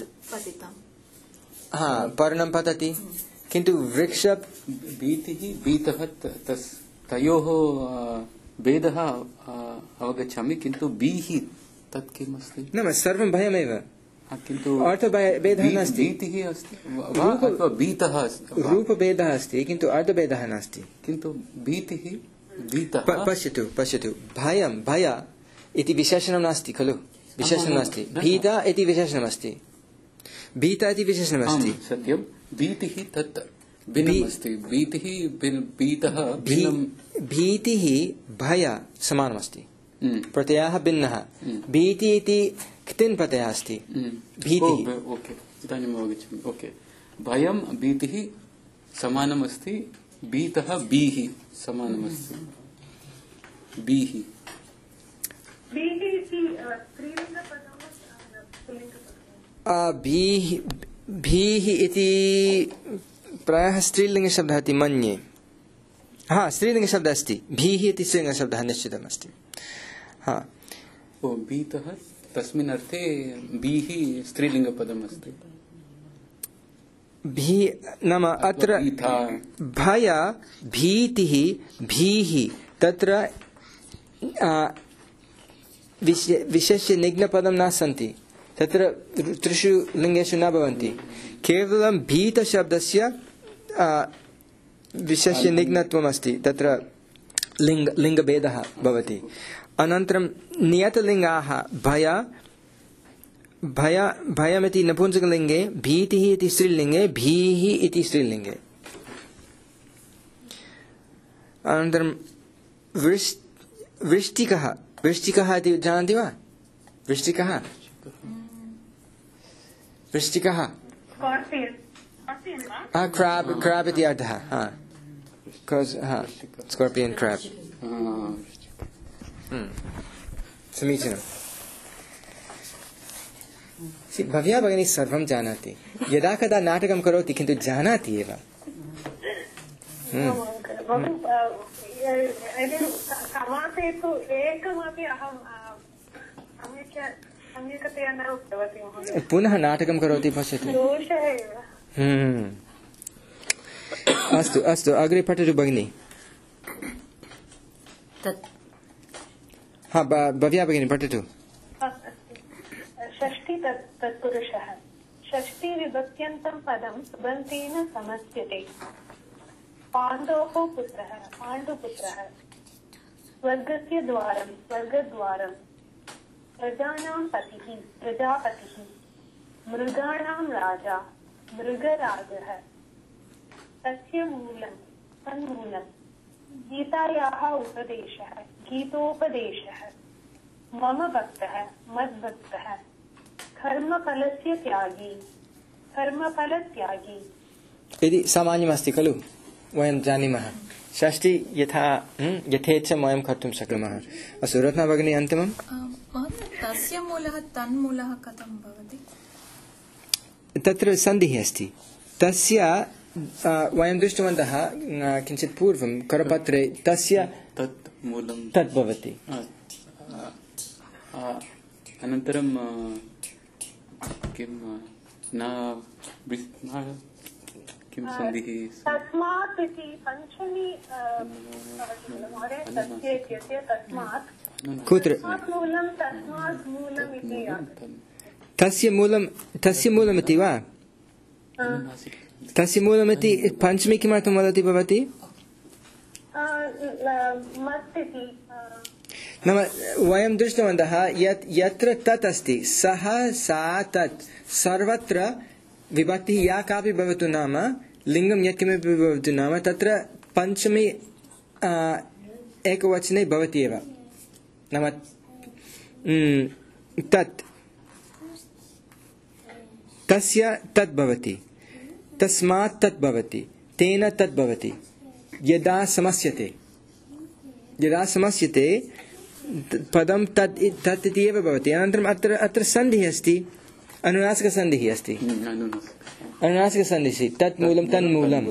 पर्णं पतति, किन्तु वृक्ष भीतिः भीतः तयोः भेदः अवगच्छामि, किन्तु बीः तत् किम् अस्ति? नाम सर्वं भयमेव, किन्तु अर्थभेदः नास्ति। भीतिः अस्ति, भीतः रूपभेदः अस्ति, किन्तु अर्थभेदः नास्ति। किन्तु भीतिः भीतः। पश्यतु भयं भय इति विशेषणं नास्ति खलु। विशेषणं नास्ति। भीता इति विशेषणमस्ति, भीता इति विशेषणमस्ति। सत्यं। भीतिः तत् भिन्नमस्ति। भीतिः भीतः भीतिः भय समानमस्ति, प्रत्ययः भिन्नः। भीति इति क्तिन् प्रत्ययः अस्ति। भीतिः ओके, इदानीम् अवगच्छामि। ओके, भयं भीतिः समानमस्ति, भीतः बीः समानमस्ति। बीः भीः इति प्रायः स्त्रीलिङ्गशब्दः इति मन्ये। स्त्रीलिङ्गशब्दः अस्ति। भीः इति स्त्रीलिङ्गशब्दः निश्चितमस्ति। भीतः तस्मिन् अर्थे भीः स्त्रीलिङ्गपदम् अस्ति। भी नाम अत्र भय भीतिः भीः तत्र विशेष्य निघ्नपदं न सन्ति, तत्र त्रिषु लिङ्गेषु न भवन्ति, केवलं भीतशब्दस्य विशेष्य निघ्नत्वम् अस्ति, तत्र लिङ्गभेदः भवति। अनन्तरं नियतलिङ्गाः भयमिति नपुंसकलिङ्गे, भीतिः इति स्त्रीलिङ्गे, भीः इति स्त्रीलिङ्गे। अनन्तरं वृश्चिकः, वृश्चिकः इति जानन्ति वा? वृश्चिकः वृश्चिकः क्राब् इति अर्थः। Scorpion crab. समीचीनम्। भव्या भगिनी सर्वं जानाति, यदा कदा नाटकं करोति किन्तु जानाति एव। समासे तु एकमपि अहं सम्यक्तया न उक्तवती महोदय। पुनः नाटकं करोति पश्यतु। दोषः एव। अस्तु अस्तु, अग्रे पठतु भगिनी। भव्या भगिनी पठतु। षष्ठी तत्पुरुषः। षष्ठी विभक्त्यन्तं पदं सुबन्तेन समस्यते। पाण्डोः पुत्रः, पाण्डुपुत्रः। स्वर्गस्य द्वारं, स्वर्गद्वारं। प्रजानां पतिः, प्रजापतिः। मृगाणां राजा, मृगराजः। तस्य मूलं, तन्मूलं। गीतायाः उपदेशः, गीतोपदेशः। मम भक्तः, मद्भक्तः। कर्मफलस्य त्यागी, कर्मफलत्यागी। इति सामान्यमस्ति खलु, वयं जानीमः। षष्ठी यथेच्छं वयं कर्तुं शक्नुमः। अस्तु, रत्ना भगिनी अन्तिमं। तस्य मूलः तन्मूलः कथं भवति? तत्र सन्धिः अस्ति। तस्य वयं दृष्टवन्तः किञ्चित् पूर्वं करपत्रे, तस्य तत् मूलं तत् भवति। अनन्तरं किं किं सन्धिः? तस्मात् इति पञ्चमी तस्य इत्यस्य तस्मात्। कुत्र? मूलं तस्मात् मूलम् इति। तस्य मूलमिति वा? तस्य मूलमिति पञ्चमी किमर्थं वदति भवती? नाम वयं दृष्टवन्तः यत्र तत् अस्ति, सः सा तत्, सर्वत्र विभक्तिः या कापि भवतु, नाम लिङ्गं यत्किमपि भवतु, नाम तत्र पञ्चमी एकवचने भवति एव। नाम तत्, तस्य तत् भवति, तस्मात् तत् भवति, तेन तत् भवति। यदा समस्यते पदं तत् इति एव भवति। अनन्तरम् अत्र सन्धिः अस्ति, अनुनासिकसन्धिः अस्ति। अनुनासिकसन्धिः, तत् मूलं तन्मूलम्।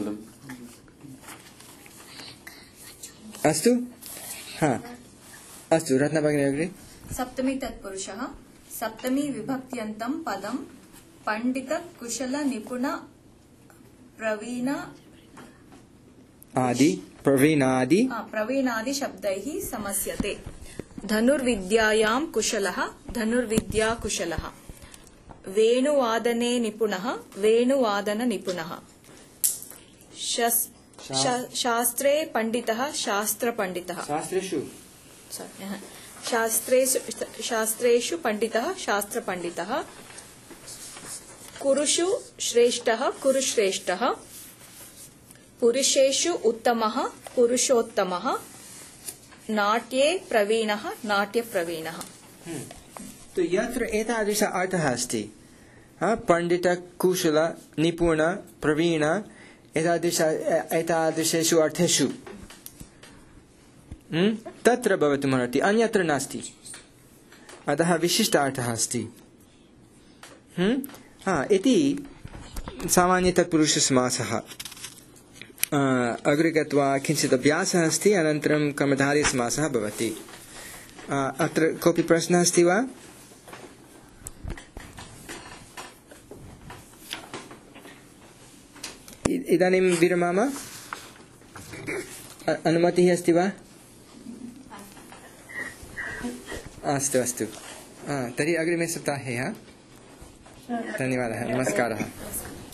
अस्तु, अस्तु, रत्ना भगिनी अग्रे। सप्तमी तत्पुरुषः। सप्तमी विभक्त्यन्तं पदं पंडित कुशल निपुण प्रवीण प्रवीणादि शब्दैः समस्यते। धनुर्विद्यायां कुशलः, धनुर्विद्या कुशलः। वेणुवादने निपुणः, वेणुवादन निपुणः। शास्त्रे पंडितः, शास्त्र पंडितः। शास्त्रेषु पंडितः, शास्त्र पंडितः। कुरुषु श्रेष्ठः, कुरुश्रेष्ठः। पुरुषेषु उत्तमः, पुरुषोत्तमः। नाट्ये प्रवीणः, नाट्य प्रवीणः। तो यत्र एतादृश अर्थः अस्ति, पंडित कुशल निपुण प्रवीण, एतादृशेषु अर्थेषु तत्र भवितुमर्हति, अन्यत्र नास्ति। अतः विशिष्ट अर्थः अस्ति। इति सामान्य तत्पुरुषसमासः। अग्रे गत्वा किञ्चित् अभ्यासः अस्ति, अनन्तरं कर्मधारयसमासः भवति। अत्र कोऽपि प्रश्नः अस्ति वा? इदानीं विरमाम। अनुमतिः अस्ति वा? अस्तु अस्तु, तर्हि अग्रिमे सप्ताहे। धन्यवादः, नमस्कारः।